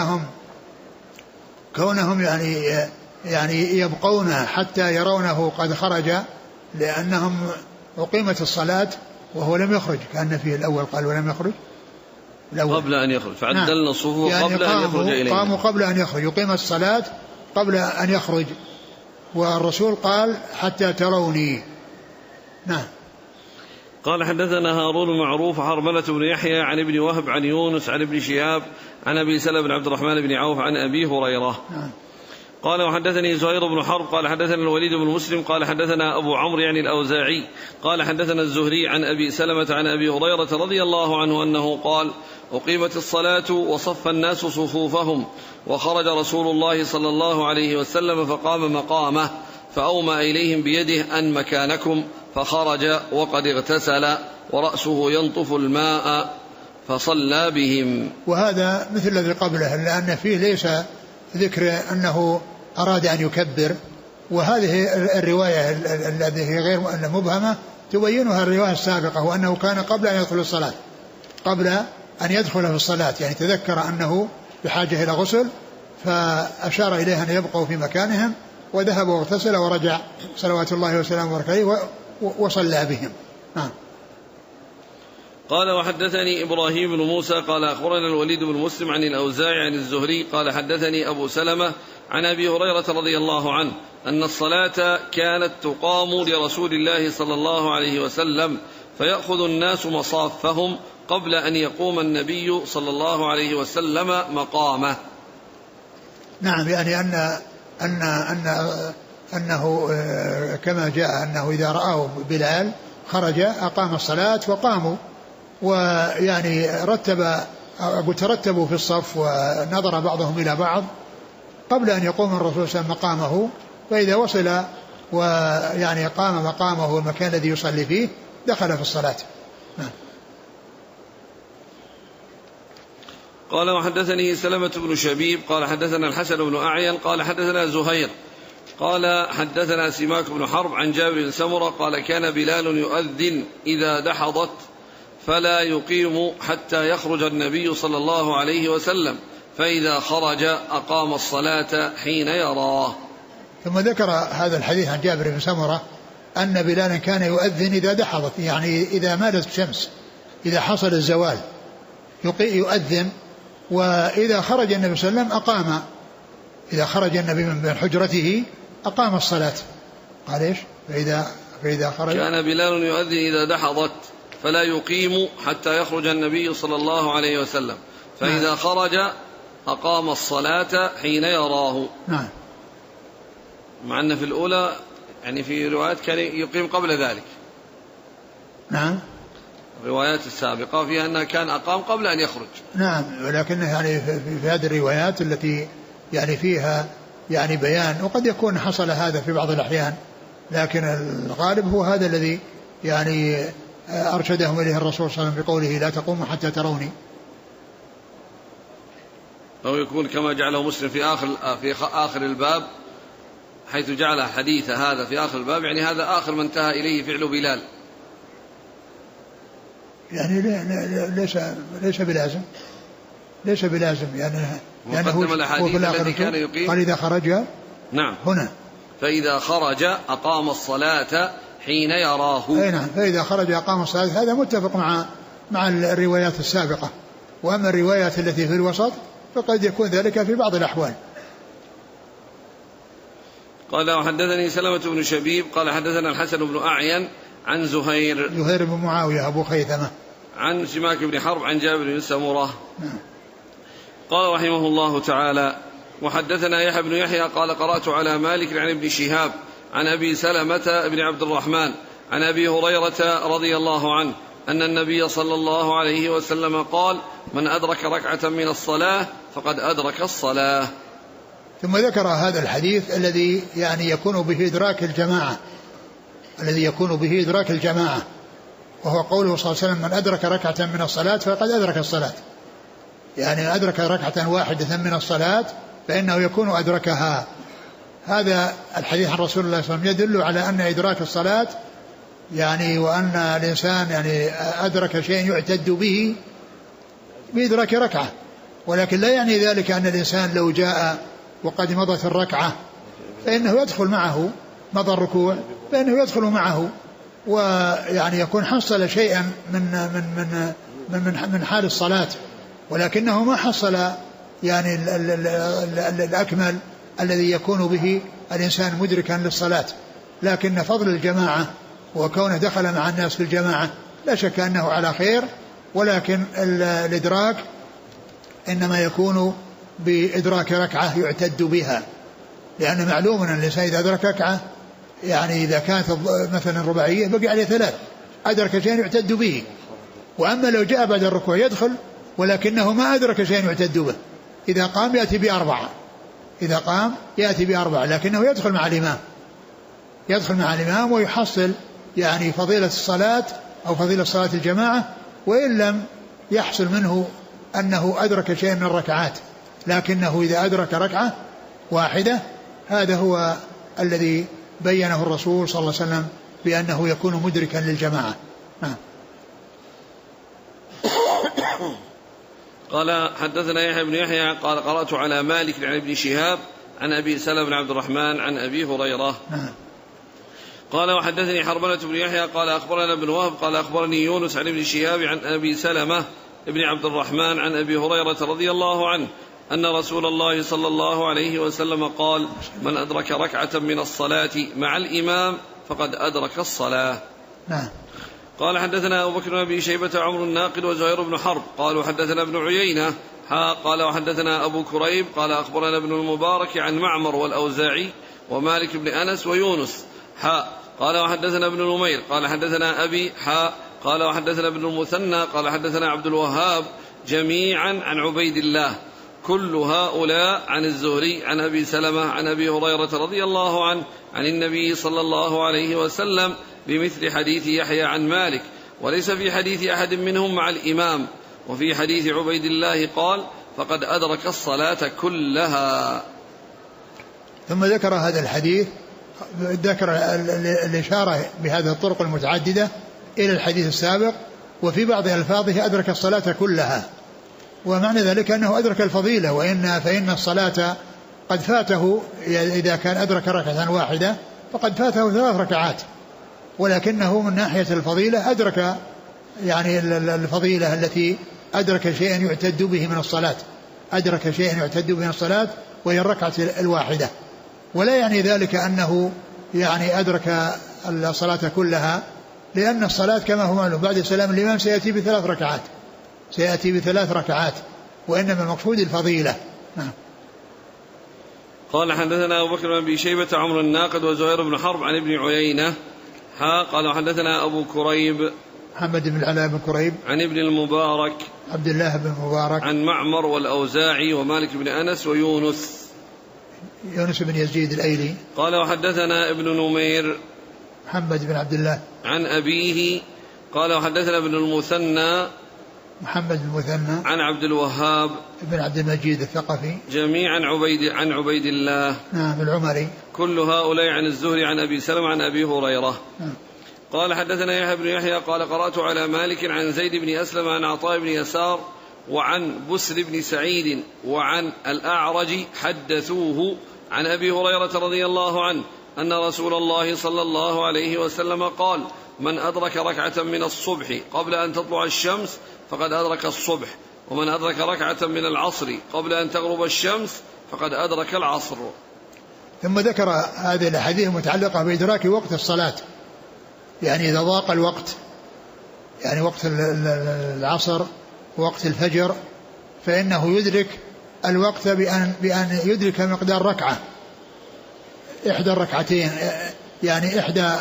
Speaker 2: كونهم يعني يبقون حتى يرونه قد خرج، لأنهم أقيمت الصلاة وهو لم يخرج، كأن فيه الأول قال ولم يخرج
Speaker 1: قبل أن يخرج فعدلنا الصفوف يعني قبل أن يخرج إلينا،
Speaker 2: قاموا قبل أن يخرج، يقيم الصلاة قبل أن يخرج، والرسول قال حتى تروني. نعم.
Speaker 1: قال حدثنا هارون معروف حرملة بن يحيى عن ابن وهب عن يونس عن ابن شهاب عن أبي سلمة بن عبد الرحمن بن عوف عن أبي هريرة.
Speaker 2: نعم.
Speaker 1: قال وحدثني زهير بن حرب قال حدثنا الوليد بن مسلم قال حدثنا أبو عمرو يعني الأوزاعي قال حدثنا الزهري عن أبي سلمة عن أبي هريرة رضي الله عنه أنه قال أقيمت الصلاة وصف الناس صفوفهم وخرج رسول الله صلى الله عليه وسلم فقام مقامه فأومى إليهم بيده أن مكانكم فخرج وقد اغتسل ورأسه ينطف الماء فصلى بهم.
Speaker 2: وهذا مثل الذي قبله لأن فيه ليس ذكر أنه أراد أن يكبر، وهذه الرواية التي هي غير مبهمة تبينها الرواية السابقة، وأنه كان قبل أن يدخل الصلاة، قبل أن يدخل في الصلاة يعني تذكر أنه بحاجة إلى غسل فأشار إليه أن يبقوا في مكانهم وذهب واغتسل ورجع صلوات الله وسلامه عليه وصلى بهم.
Speaker 1: قال وحدثني إبراهيم بن موسى قال أخبرنا الوليد بن مسلم عن الأوزاعي عن الزهري قال حدثني أبو سلمة عن أبي هريرة رضي الله عنه أن الصلاة كانت تقام لرسول الله صلى الله عليه وسلم فيأخذ الناس مصافهم قبل أن يقوم النبي صلى الله عليه وسلم مقامه.
Speaker 2: نعم، يعني أنه كما جاء أنه إذا رأوا بلال خرج أقام الصلاة وقاموا، ويعني ترتبوا في الصف ونظر بعضهم إلى بعض قبل أن يقوم الرسول صلى الله عليه وسلم مقامه، فإذا وصل ويعني قام مقامه المكان الذي يصلي فيه دخل في الصلاة.
Speaker 1: قال وحدثني سلمة بن شبيب قال حدثنا الحسن بن أعين قال حدثنا زهير قال حدثنا سماك بن حرب عن جابر بن سمرة قال كان بلال يؤذن إذا دحضت فلا يقيم حتى يخرج النبي صلى الله عليه وسلم فإذا خرج أقام الصلاة حين يراه.
Speaker 2: ثم ذكر هذا الحديث عن جابر بن سمرة أن بلالا كان يؤذن إذا دحضت، يعني إذا مالت الشمس، إذا حصل الزوال يؤذن، وإذا خرج النبي صلى الله عليه وسلم أقام، إذا خرج النبي من حجرته أقام الصلاة. قال إيش؟ فإذا خرج
Speaker 1: كان بلال يؤذن إذا دحضت فلا يقيم حتى يخرج النبي صلى الله عليه وسلم فإذا خرج أقام الصلاة حين يراه.
Speaker 2: نعم.
Speaker 1: مع أن في الأولى يعني في روايات كان يقيم قبل ذلك.
Speaker 2: نعم.
Speaker 1: الروايات السابقة فيها أنه كان أقام قبل أن يخرج.
Speaker 2: نعم، ولكن يعني في هذه الروايات التي يعني فيها يعني بيان، وقد يكون حصل هذا في بعض الأحيان، لكن الغالب هو هذا الذي يعني أرشدهم إليه الرسول صلى الله عليه وسلم بقوله لا تقوموا حتى تروني.
Speaker 1: أو يكون كما جعله مسلم في آخر الباب، حيث جعل حديث هذا في آخر الباب، يعني هذا آخر ما انتهى إليه فعل بلال.
Speaker 2: يعني ليس بلازم يعني
Speaker 1: مقدم الأحاديث التي كان يقيم.
Speaker 2: قال إذا خرج.
Speaker 1: نعم.
Speaker 2: هنا
Speaker 1: فإذا خرج أقام الصلاة حين يراه.
Speaker 2: أي نعم، فإذا خرج أقام الصلاة، هذا متفق مع الروايات السابقة. وأما الروايات التي في الوسط فقد يكون ذلك في بعض الأحوال.
Speaker 1: قال وحدثني سلمة بن شبيب قال حدثنا الحسن بن أعين عن زهير
Speaker 2: بن معاوية أبو خيثمة
Speaker 1: عن سماك بن حرب عن جابر بن سمرة. قال رحمه الله تعالى وحدثنا يحيى بن يحيى قال قرأت على مالك عن ابن شهاب عن أبي سلمة بن عبد الرحمن عن أبي هريرة رضي الله عنه أن النبي صلى الله عليه وسلم قال من أدرك ركعة من الصلاة فقد أدرك الصلاة.
Speaker 2: ثم ذكر هذا الحديث الذي يعني يكون به إدراك الجماعة، وهو قوله صلى الله عليه وسلم من أدرك ركعة من الصلاة فقد أدرك الصلاة، يعني أدرك ركعة واحدة من الصلاة فإنه يكون أدركها. هذا الحديث عن رسول الله صلى الله عليه وسلم يدل على أن إدراك الصلاة يعني وأن الإنسان يعني أدرك شيء يعتد به بإدراك ركعة، ولكن لا يعني ذلك أن الإنسان لو جاء وقد مضت الركعة فإنه يدخل معه، مضى الركوع فإنه يدخل معه، ويعني يكون حصل شيئا من حال الصلاة، ولكنه ما حصل يعني الأكمل الذي يكون به الإنسان مدركا للصلاة. لكن فضل الجماعة وكونه دخل مع الناس في الجماعة لا شك أنه على خير، ولكن الإدراك إنما يكون بإدراك ركعة يعتد بها، لأن معلوم أن الإنسان إذا أدرك ركعة يعني إذا كانت مثلا رباعية بقي عليه 3 أدرك شيئا يعتد به. وأما لو جاء بعد الركوع يدخل ولكنه ما أدرك شيئا يعتد به، إذا قام يأتي ب4 لكنه يدخل مع الإمام ويحصل يعني فضيلة الصلاة أو فضيلة صلاة الجماعة، وإن لم يحصل منه أنه أدرك شيئا من الركعات، لكنه إذا أدرك ركعة واحدة هذا هو الذي بينه الرسول صلى الله عليه وسلم بأنه يكون مدركا للجماعة.
Speaker 1: قال حدثنا يحيى بن يحيى قال قرأت على مالك عن ابن شهاب عن أبي سلمة بن عبد الرحمن عن أبي هريرة. قال وحدثني حرملة بن يحيى قال أخبرنا ابن وهب قال أخبرني يونس عن ابن شهاب عن أبي سلمة بن عبد الرحمن عن أبي هريرة رضي الله عنه أن رسول الله صلى الله عليه وسلم قال: من أدرك ركعة من الصلاة مع الإمام فقد أدرك الصلاة. قال حدثنا أبو بكر بن أبي شيبة وعمر الناقد وزهير بن حرب قالوا حدثنا ابن عيينة قال وحدثنا أبو كريب قال أخبرنا ابن المبارك عن معمر والأوزاعي ومالك بن أنس ويونس قال وحدثنا ابن نمير قال حدثنا أبي قال وحدثنا ابن المثنى قال حدثنا عبد الوهاب جميعا عن عبيد الله كل هؤلاء عن الزهري عن أبي سلمة عن أبي هريرة رضي الله عنه عن النبي صلى الله عليه وسلم بمثل حديث يحيى عن مالك، وليس في حديث أحد منهم مع الإمام. وفي حديث عبيد الله قال: فقد أدرك الصلاة كلها.
Speaker 2: ثم ذكر هذا الحديث، ذكر الإشارة بهذه الطرق المتعددة إلى الحديث السابق، وفي بعض ألفاظه أدرك الصلاة كلها، ومعنى ذلك أنه أدرك الفضيلة. فإن الصلاة قد فاته إذا كان أدرك ركعة واحدة فقد فاته 3 ركعات، ولكنه من ناحية الفضيلة أدرك يعني الفضيلة التي أدرك شيئا يعتد به من الصلاة، وهي الركعة الواحدة. ولا يعني ذلك أنه يعني أدرك الصلاة كلها، لأن الصلاة كما هو معلوم بعد سلام الإمام سيأتي ب3 ركعات، وإنما المقصود الفضيلة.
Speaker 1: قال حدثنا أبو بكر بن أبي شيبة عمر الناقد وزهير بن حرب عن ابن عيينة قال حدثنا أبو كريب
Speaker 2: محمد بن العلاء بن كريب عن
Speaker 1: ابن المبارك
Speaker 2: عبد الله بن المبارك عن
Speaker 1: معمر والأوزاعي ومالك بن أنس ويونس
Speaker 2: بن يزيد الأيلي.
Speaker 1: قال وحدثنا ابن نمير
Speaker 2: محمد بن عبد الله عن
Speaker 1: أبيه قال وحدثنا ابن المثنى
Speaker 2: محمد بن المثنى
Speaker 1: عن عبد الوهاب
Speaker 2: بن عبد المجيد الثقفي
Speaker 1: جميعا عن عبيد الله
Speaker 2: العمري
Speaker 1: كل هؤلاء عن الزهري عن أبي سلمة عن أبي هريرة. قال حدثنا يحيى بن يحيى قال قرأت على مالك عن زيد بن أسلم عن عطاء بن يسار وعن بسر بن سعيد وعن الأعرج حدثوه عن أبي هريرة رضي الله عنه أن رسول الله صلى الله عليه وسلم قال: من أدرك ركعة من الصبح قبل أن تطلع الشمس فقد أدرك الصبح، ومن أدرك ركعة من العصر قبل أن تغرب الشمس فقد أدرك العصر.
Speaker 2: ثم ذكر هذه الأحاديث المتعلقة بإدراك وقت الصلاة، يعني إذا ضاق الوقت، يعني وقت العصر ووقت الفجر، فإنه يدرك الوقت بأن يدرك مقدار ركعة، إحدى الركعتين، يعني إحدى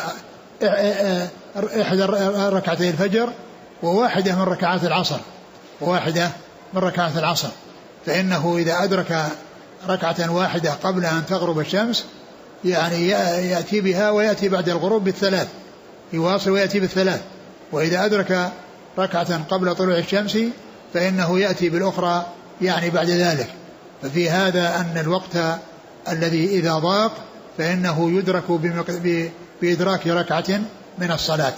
Speaker 2: ركعتي الفجر وواحدة من ركعات العصر، فإنه إذا أدرك ركعة واحدة قبل أن تغرب الشمس يعني يأتي بها ويأتي بعد الغروب ب3، يواصل ويأتي ب3. وإذا أدرك ركعة قبل طلوع الشمس فإنه يأتي بالأخرى يعني بعد ذلك. ففي هذا أن الوقت الذي إذا ضاق فإنه يدرك بإدراك ركعة من الصلاة.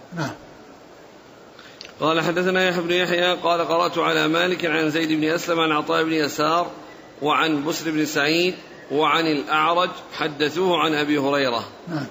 Speaker 1: قال حدثنا يحيى بن يحيى قال قرأت على مالك عن زيد بن أسلم عن عطاء بن يسار وعن بسر بن سعيد وعن الأعرج حدثوه عن أبي هريرة.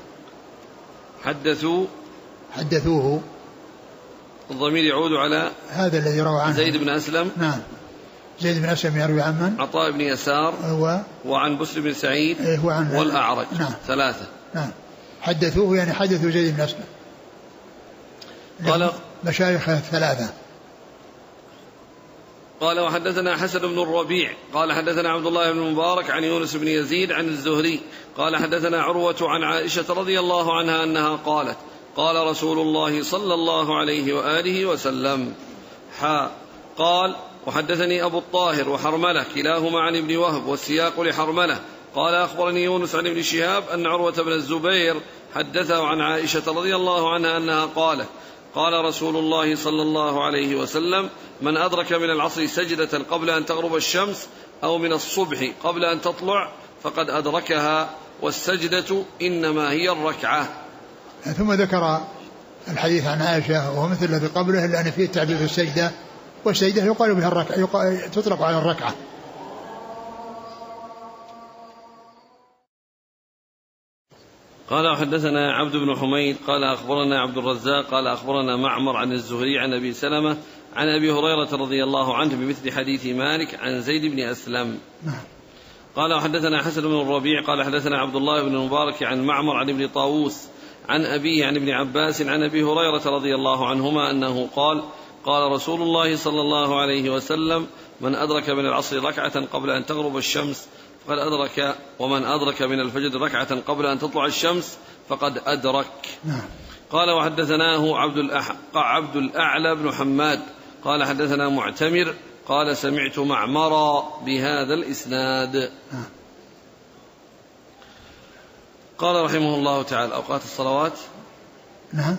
Speaker 1: حدثوه الضمير يعود على
Speaker 2: هذا الذي روى عنه
Speaker 1: زيد بن أسلم.
Speaker 2: زيد بن أسلم يروي عن من؟
Speaker 1: عطاء بن يسار وعن بسر بن سعيد والأعرج. 3.
Speaker 2: حدثوه يعني حدثوا زيد بن أسلم،
Speaker 1: قال
Speaker 2: مشايخ 3.
Speaker 1: قال وحدثنا حسن بن الربيع قال حدثنا عبد الله بن المبارك عن يونس بن يزيد عن الزهري قال حدثنا عروة عن عائشة رضي الله عنها أنها قالت قال رسول الله صلى الله عليه وآله وسلم قال وحدثني أبو الطاهر وحرملة كلاهما عن ابن وهب والسياق لحرملة قال أخبرني يونس عن ابن شهاب أن عروة بن الزبير حدثه عن عائشة رضي الله عنها أنها قالت قال رسول الله صلى الله عليه وسلم من أدرك من العصر سجدة قبل أن تغرب الشمس أو من الصبح قبل أن تطلع فقد أدركها والسجدة إنما هي الركعة.
Speaker 2: ثم ذكر الحديث عن عائشة وهو مثل الذي قبله إلا أن فيه التعبير بالسجدة، والسجدة يقال بها الركعة، تطلق على الركعة.
Speaker 1: قال حدثنا عبد بن حميد قال أخبرنا عبد الرزاق قال أخبرنا معمر عن الزهري عن أبي سلمة عن أبي هريرة رضي الله عنه بمثل حديث مالك عن زيد بن أسلم. قال حدثنا حسن بن الربيع قال حدثنا عبد الله بن المبارك عن معمر عن ابن طاووس عن أبيه عن ابن عباس عن أبي هريرة رضي الله عنهما أنه قال قال رسول الله صلى الله عليه وسلم من أدرك من العصر ركعة قبل أن تغرب الشمس فقد أدرك ومن أدرك من الفجر ركعة قبل أن تطلع الشمس فقد أدرك. قال وحدثناه عبد الأعلى بن حماد قال حدثنا معتمر قال سمعت معمرا بهذا الإسناد. قال رحمه الله تعالى أوقات الصلوات.
Speaker 2: نعم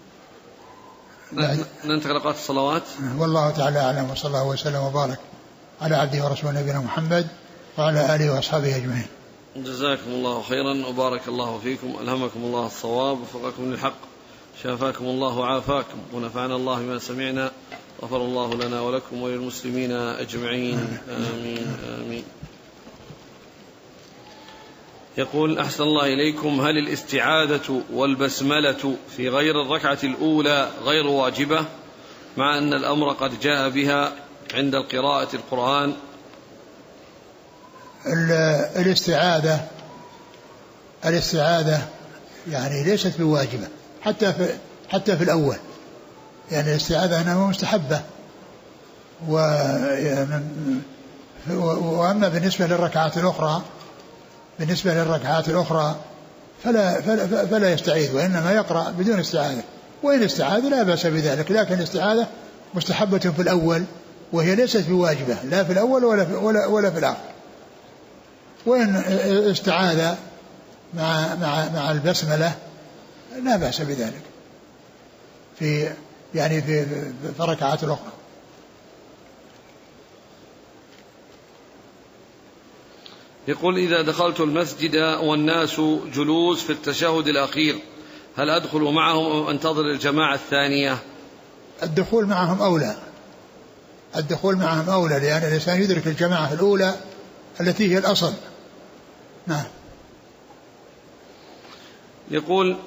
Speaker 1: ننتقل أوقات الصلوات.
Speaker 2: والله تعالى أعلم وصلى الله وسلم وبارك على عبده ورسوله نبينا محمد وعلى آله وأصحابه أجمعين.
Speaker 1: جزاكم الله خيرا وبارك الله فيكم، ألهمكم الله الصواب وفقكم للحق، شافاكم الله وعافاكم، ونفعنا الله بما سمعنا، غفر الله لنا ولكم وللمسلمين أجمعين، آمين آمين. يقول أحسن الله إليكم، هل الاستعاذة والبسملة في غير الركعة الأولى غير واجبة مع أن الأمر قد جاء بها عند القراءة القرآن؟
Speaker 2: الاستعاذة يعني ليست بواجبة حتى في الأول، يعني الاستعاذة أنها مستحبة، وأما بالنسبة للركعات الأخرى فلا يستعيذ، وإنما يقرأ بدون استعاذة، وإن استعاذ لا بأس بذلك، لكن الاستعاذة مستحبة في الأول وهي ليست بواجبة لا في الأول ولا في الآخر. وإن استعاذ مع البسملة لا بأس بذلك في الركعات الأخرى.
Speaker 1: يقول إذا دخلت المسجد والناس جلوس في التشهد الأخير هل أدخل معهم أو أنتظر الجماعة الثانية؟
Speaker 2: الدخول معهم أولى، لأن الإنسان يدرك الجماعة الأولى التي هي الأصل. نعم.
Speaker 1: يقول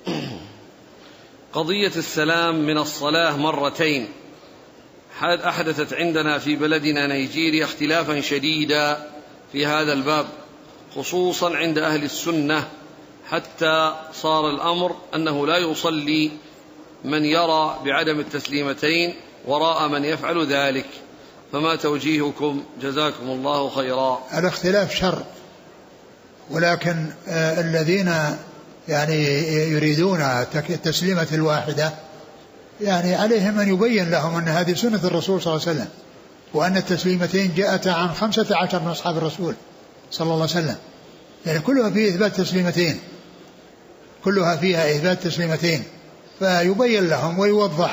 Speaker 1: قضية السلام من الصلاة مرتين أحدثت عندنا في بلدنا نيجيريا اختلافا شديدا في هذا الباب، خصوصا عند أهل السنة، حتى صار الأمر أنه لا يصلي من يرى بعدم التسليمتين وراء من يفعل ذلك، فما توجيهكم؟ جزاكم الله خيرا.
Speaker 2: الاختلاف شر، ولكن الذين يريدون التسليمة الواحدة عليهم أن يبين لهم أن هذه سنة الرسول صلى الله عليه وسلم، وأن التسليمتين جاءت عن 15 من أصحاب الرسول صلى الله عليه وسلم، كلها فيها إثبات تسليمتين، فيبين لهم ويوضح.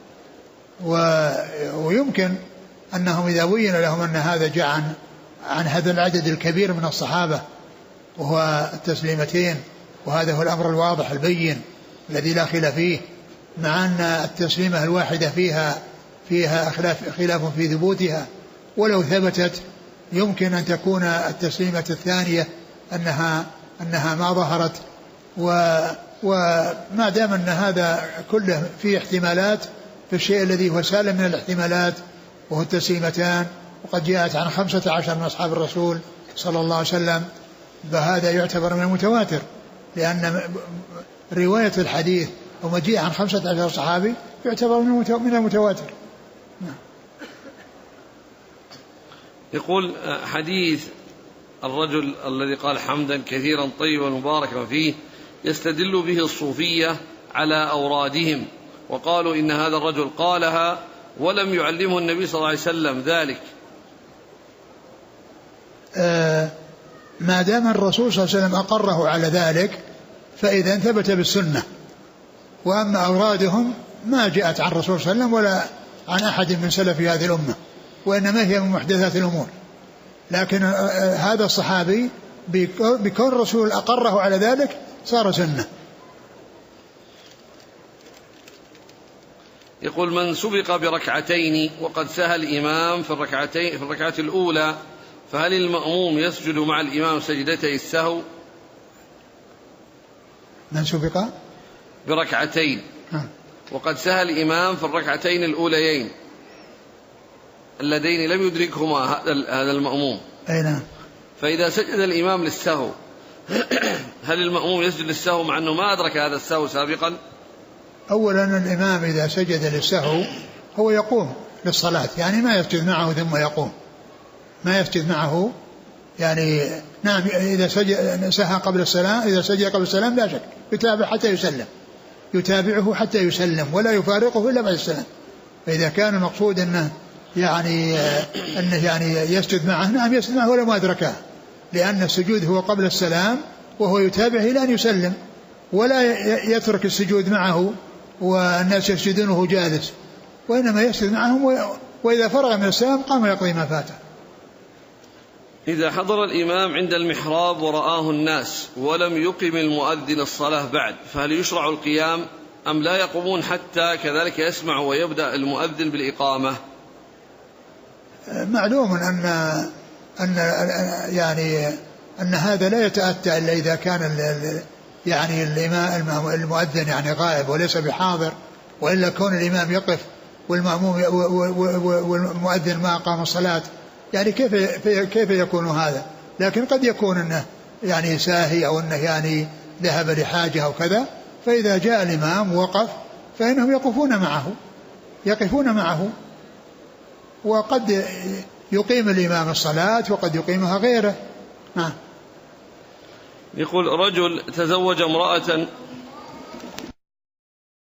Speaker 2: ويمكن أنهم إذا بين لهم أن هذا جاء عن هذا العدد الكبير من الصحابة وهو التسليمتين، وهذا هو الأمر الواضح البين الذي لا خلاف فيه، مع أن التسليمة الواحدة فيها خلاف في ثبوتها، ولو ثبتت يمكن أن تكون التسليمة الثانية أنها ما ظهرت، وما دام أن هذا كله فيه احتمالات، فالشيء الذي هو سالم من الاحتمالات وهو التسليمتان، وقد جاءت عن 15 من أصحاب الرسول صلى الله عليه وسلم، فهذا يعتبر من المتواتر، لأن رواية الحديث ومجيء عن 15 صحابي يعتبر من المتواتر.
Speaker 1: يقول حديث الرجل الذي قال حمدا كثيرا طيبا مباركا فيه يستدل به الصوفية على أورادهم، وقالوا إن هذا الرجل قالها ولم يعلمه النبي صلى الله عليه وسلم ذلك.
Speaker 2: ما دام الرسول صلى الله عليه وسلم أقره على ذلك فإذا ثبت بالسنة. وأما أورادهم ما جاءت عن الرسول صلى الله عليه وسلم ولا عن أحد من سلف هذه الأمة، وإنما هي من محدثات الأمور. لكن هذا الصحابي بكون الرسول أقره على ذلك صار سنة.
Speaker 1: يقول من سبق بركعتين وقد سهى الإمام في الركعة الأولى فهل المأموم يسجد مع الإمام سجدتي السهو؟
Speaker 2: من سبق
Speaker 1: بركعتين وقد سهى الإمام في الركعتين الأوليين اللذين لم يدركهما هذا المأموم،
Speaker 2: أي نعم،
Speaker 1: فإذا سجد الإمام للسهو هل المأموم يسجد للسهو مع أنه ما أدرك هذا السهو سابقا؟
Speaker 2: أولا الإمام إذا سجد للسهو هو يقوم للصلاة، يعني ما يسجد معه ثم يقوم، ما يسجد معه يعني. نعم، إذا سهى قبل السلام، إذا سجد قبل السلام لا شك يتابع حتى يسلم، يتابعه حتى يسلم ولا يفارقه إلا بعد السلام. فإذا كان المقصود أنه يعني يسجد معه، نعم يسجد معه ولا ما أدركه، لأن السجود هو قبل السلام وهو يتابع إلى أن يسلم، ولا يترك السجود معه والناس يسجدونه جالس، وإنما يسجد معهم، وإذا فرغ من السلام قام يقضي ما فاته.
Speaker 1: إذا حضر الإمام عند المحراب ورآه الناس ولم يقم المؤذن الصلاة بعد فهل يشرع القيام أم لا يقومون حتى كذلك يسمع ويبدأ المؤذن بالإقامة؟
Speaker 2: معلوم أن هذا لا يتأتى إلا إذا كان يعني المؤذن يعني غائب وليس بحاضر، وإلا كون الإمام يقف والمأموم والمؤذن ما أقام الصلاة، يعني كيف يكون هذا؟ لكن قد يكون أنه يعني ساهي أو أنه يعني ذهب لحاجة أو كذا، فإذا جاء الإمام وقف فإنهم يقفون معه، وقد يقيم الإمام الصلاة وقد يقيمها غيره. نعم.
Speaker 1: يقول رجل تزوج امرأة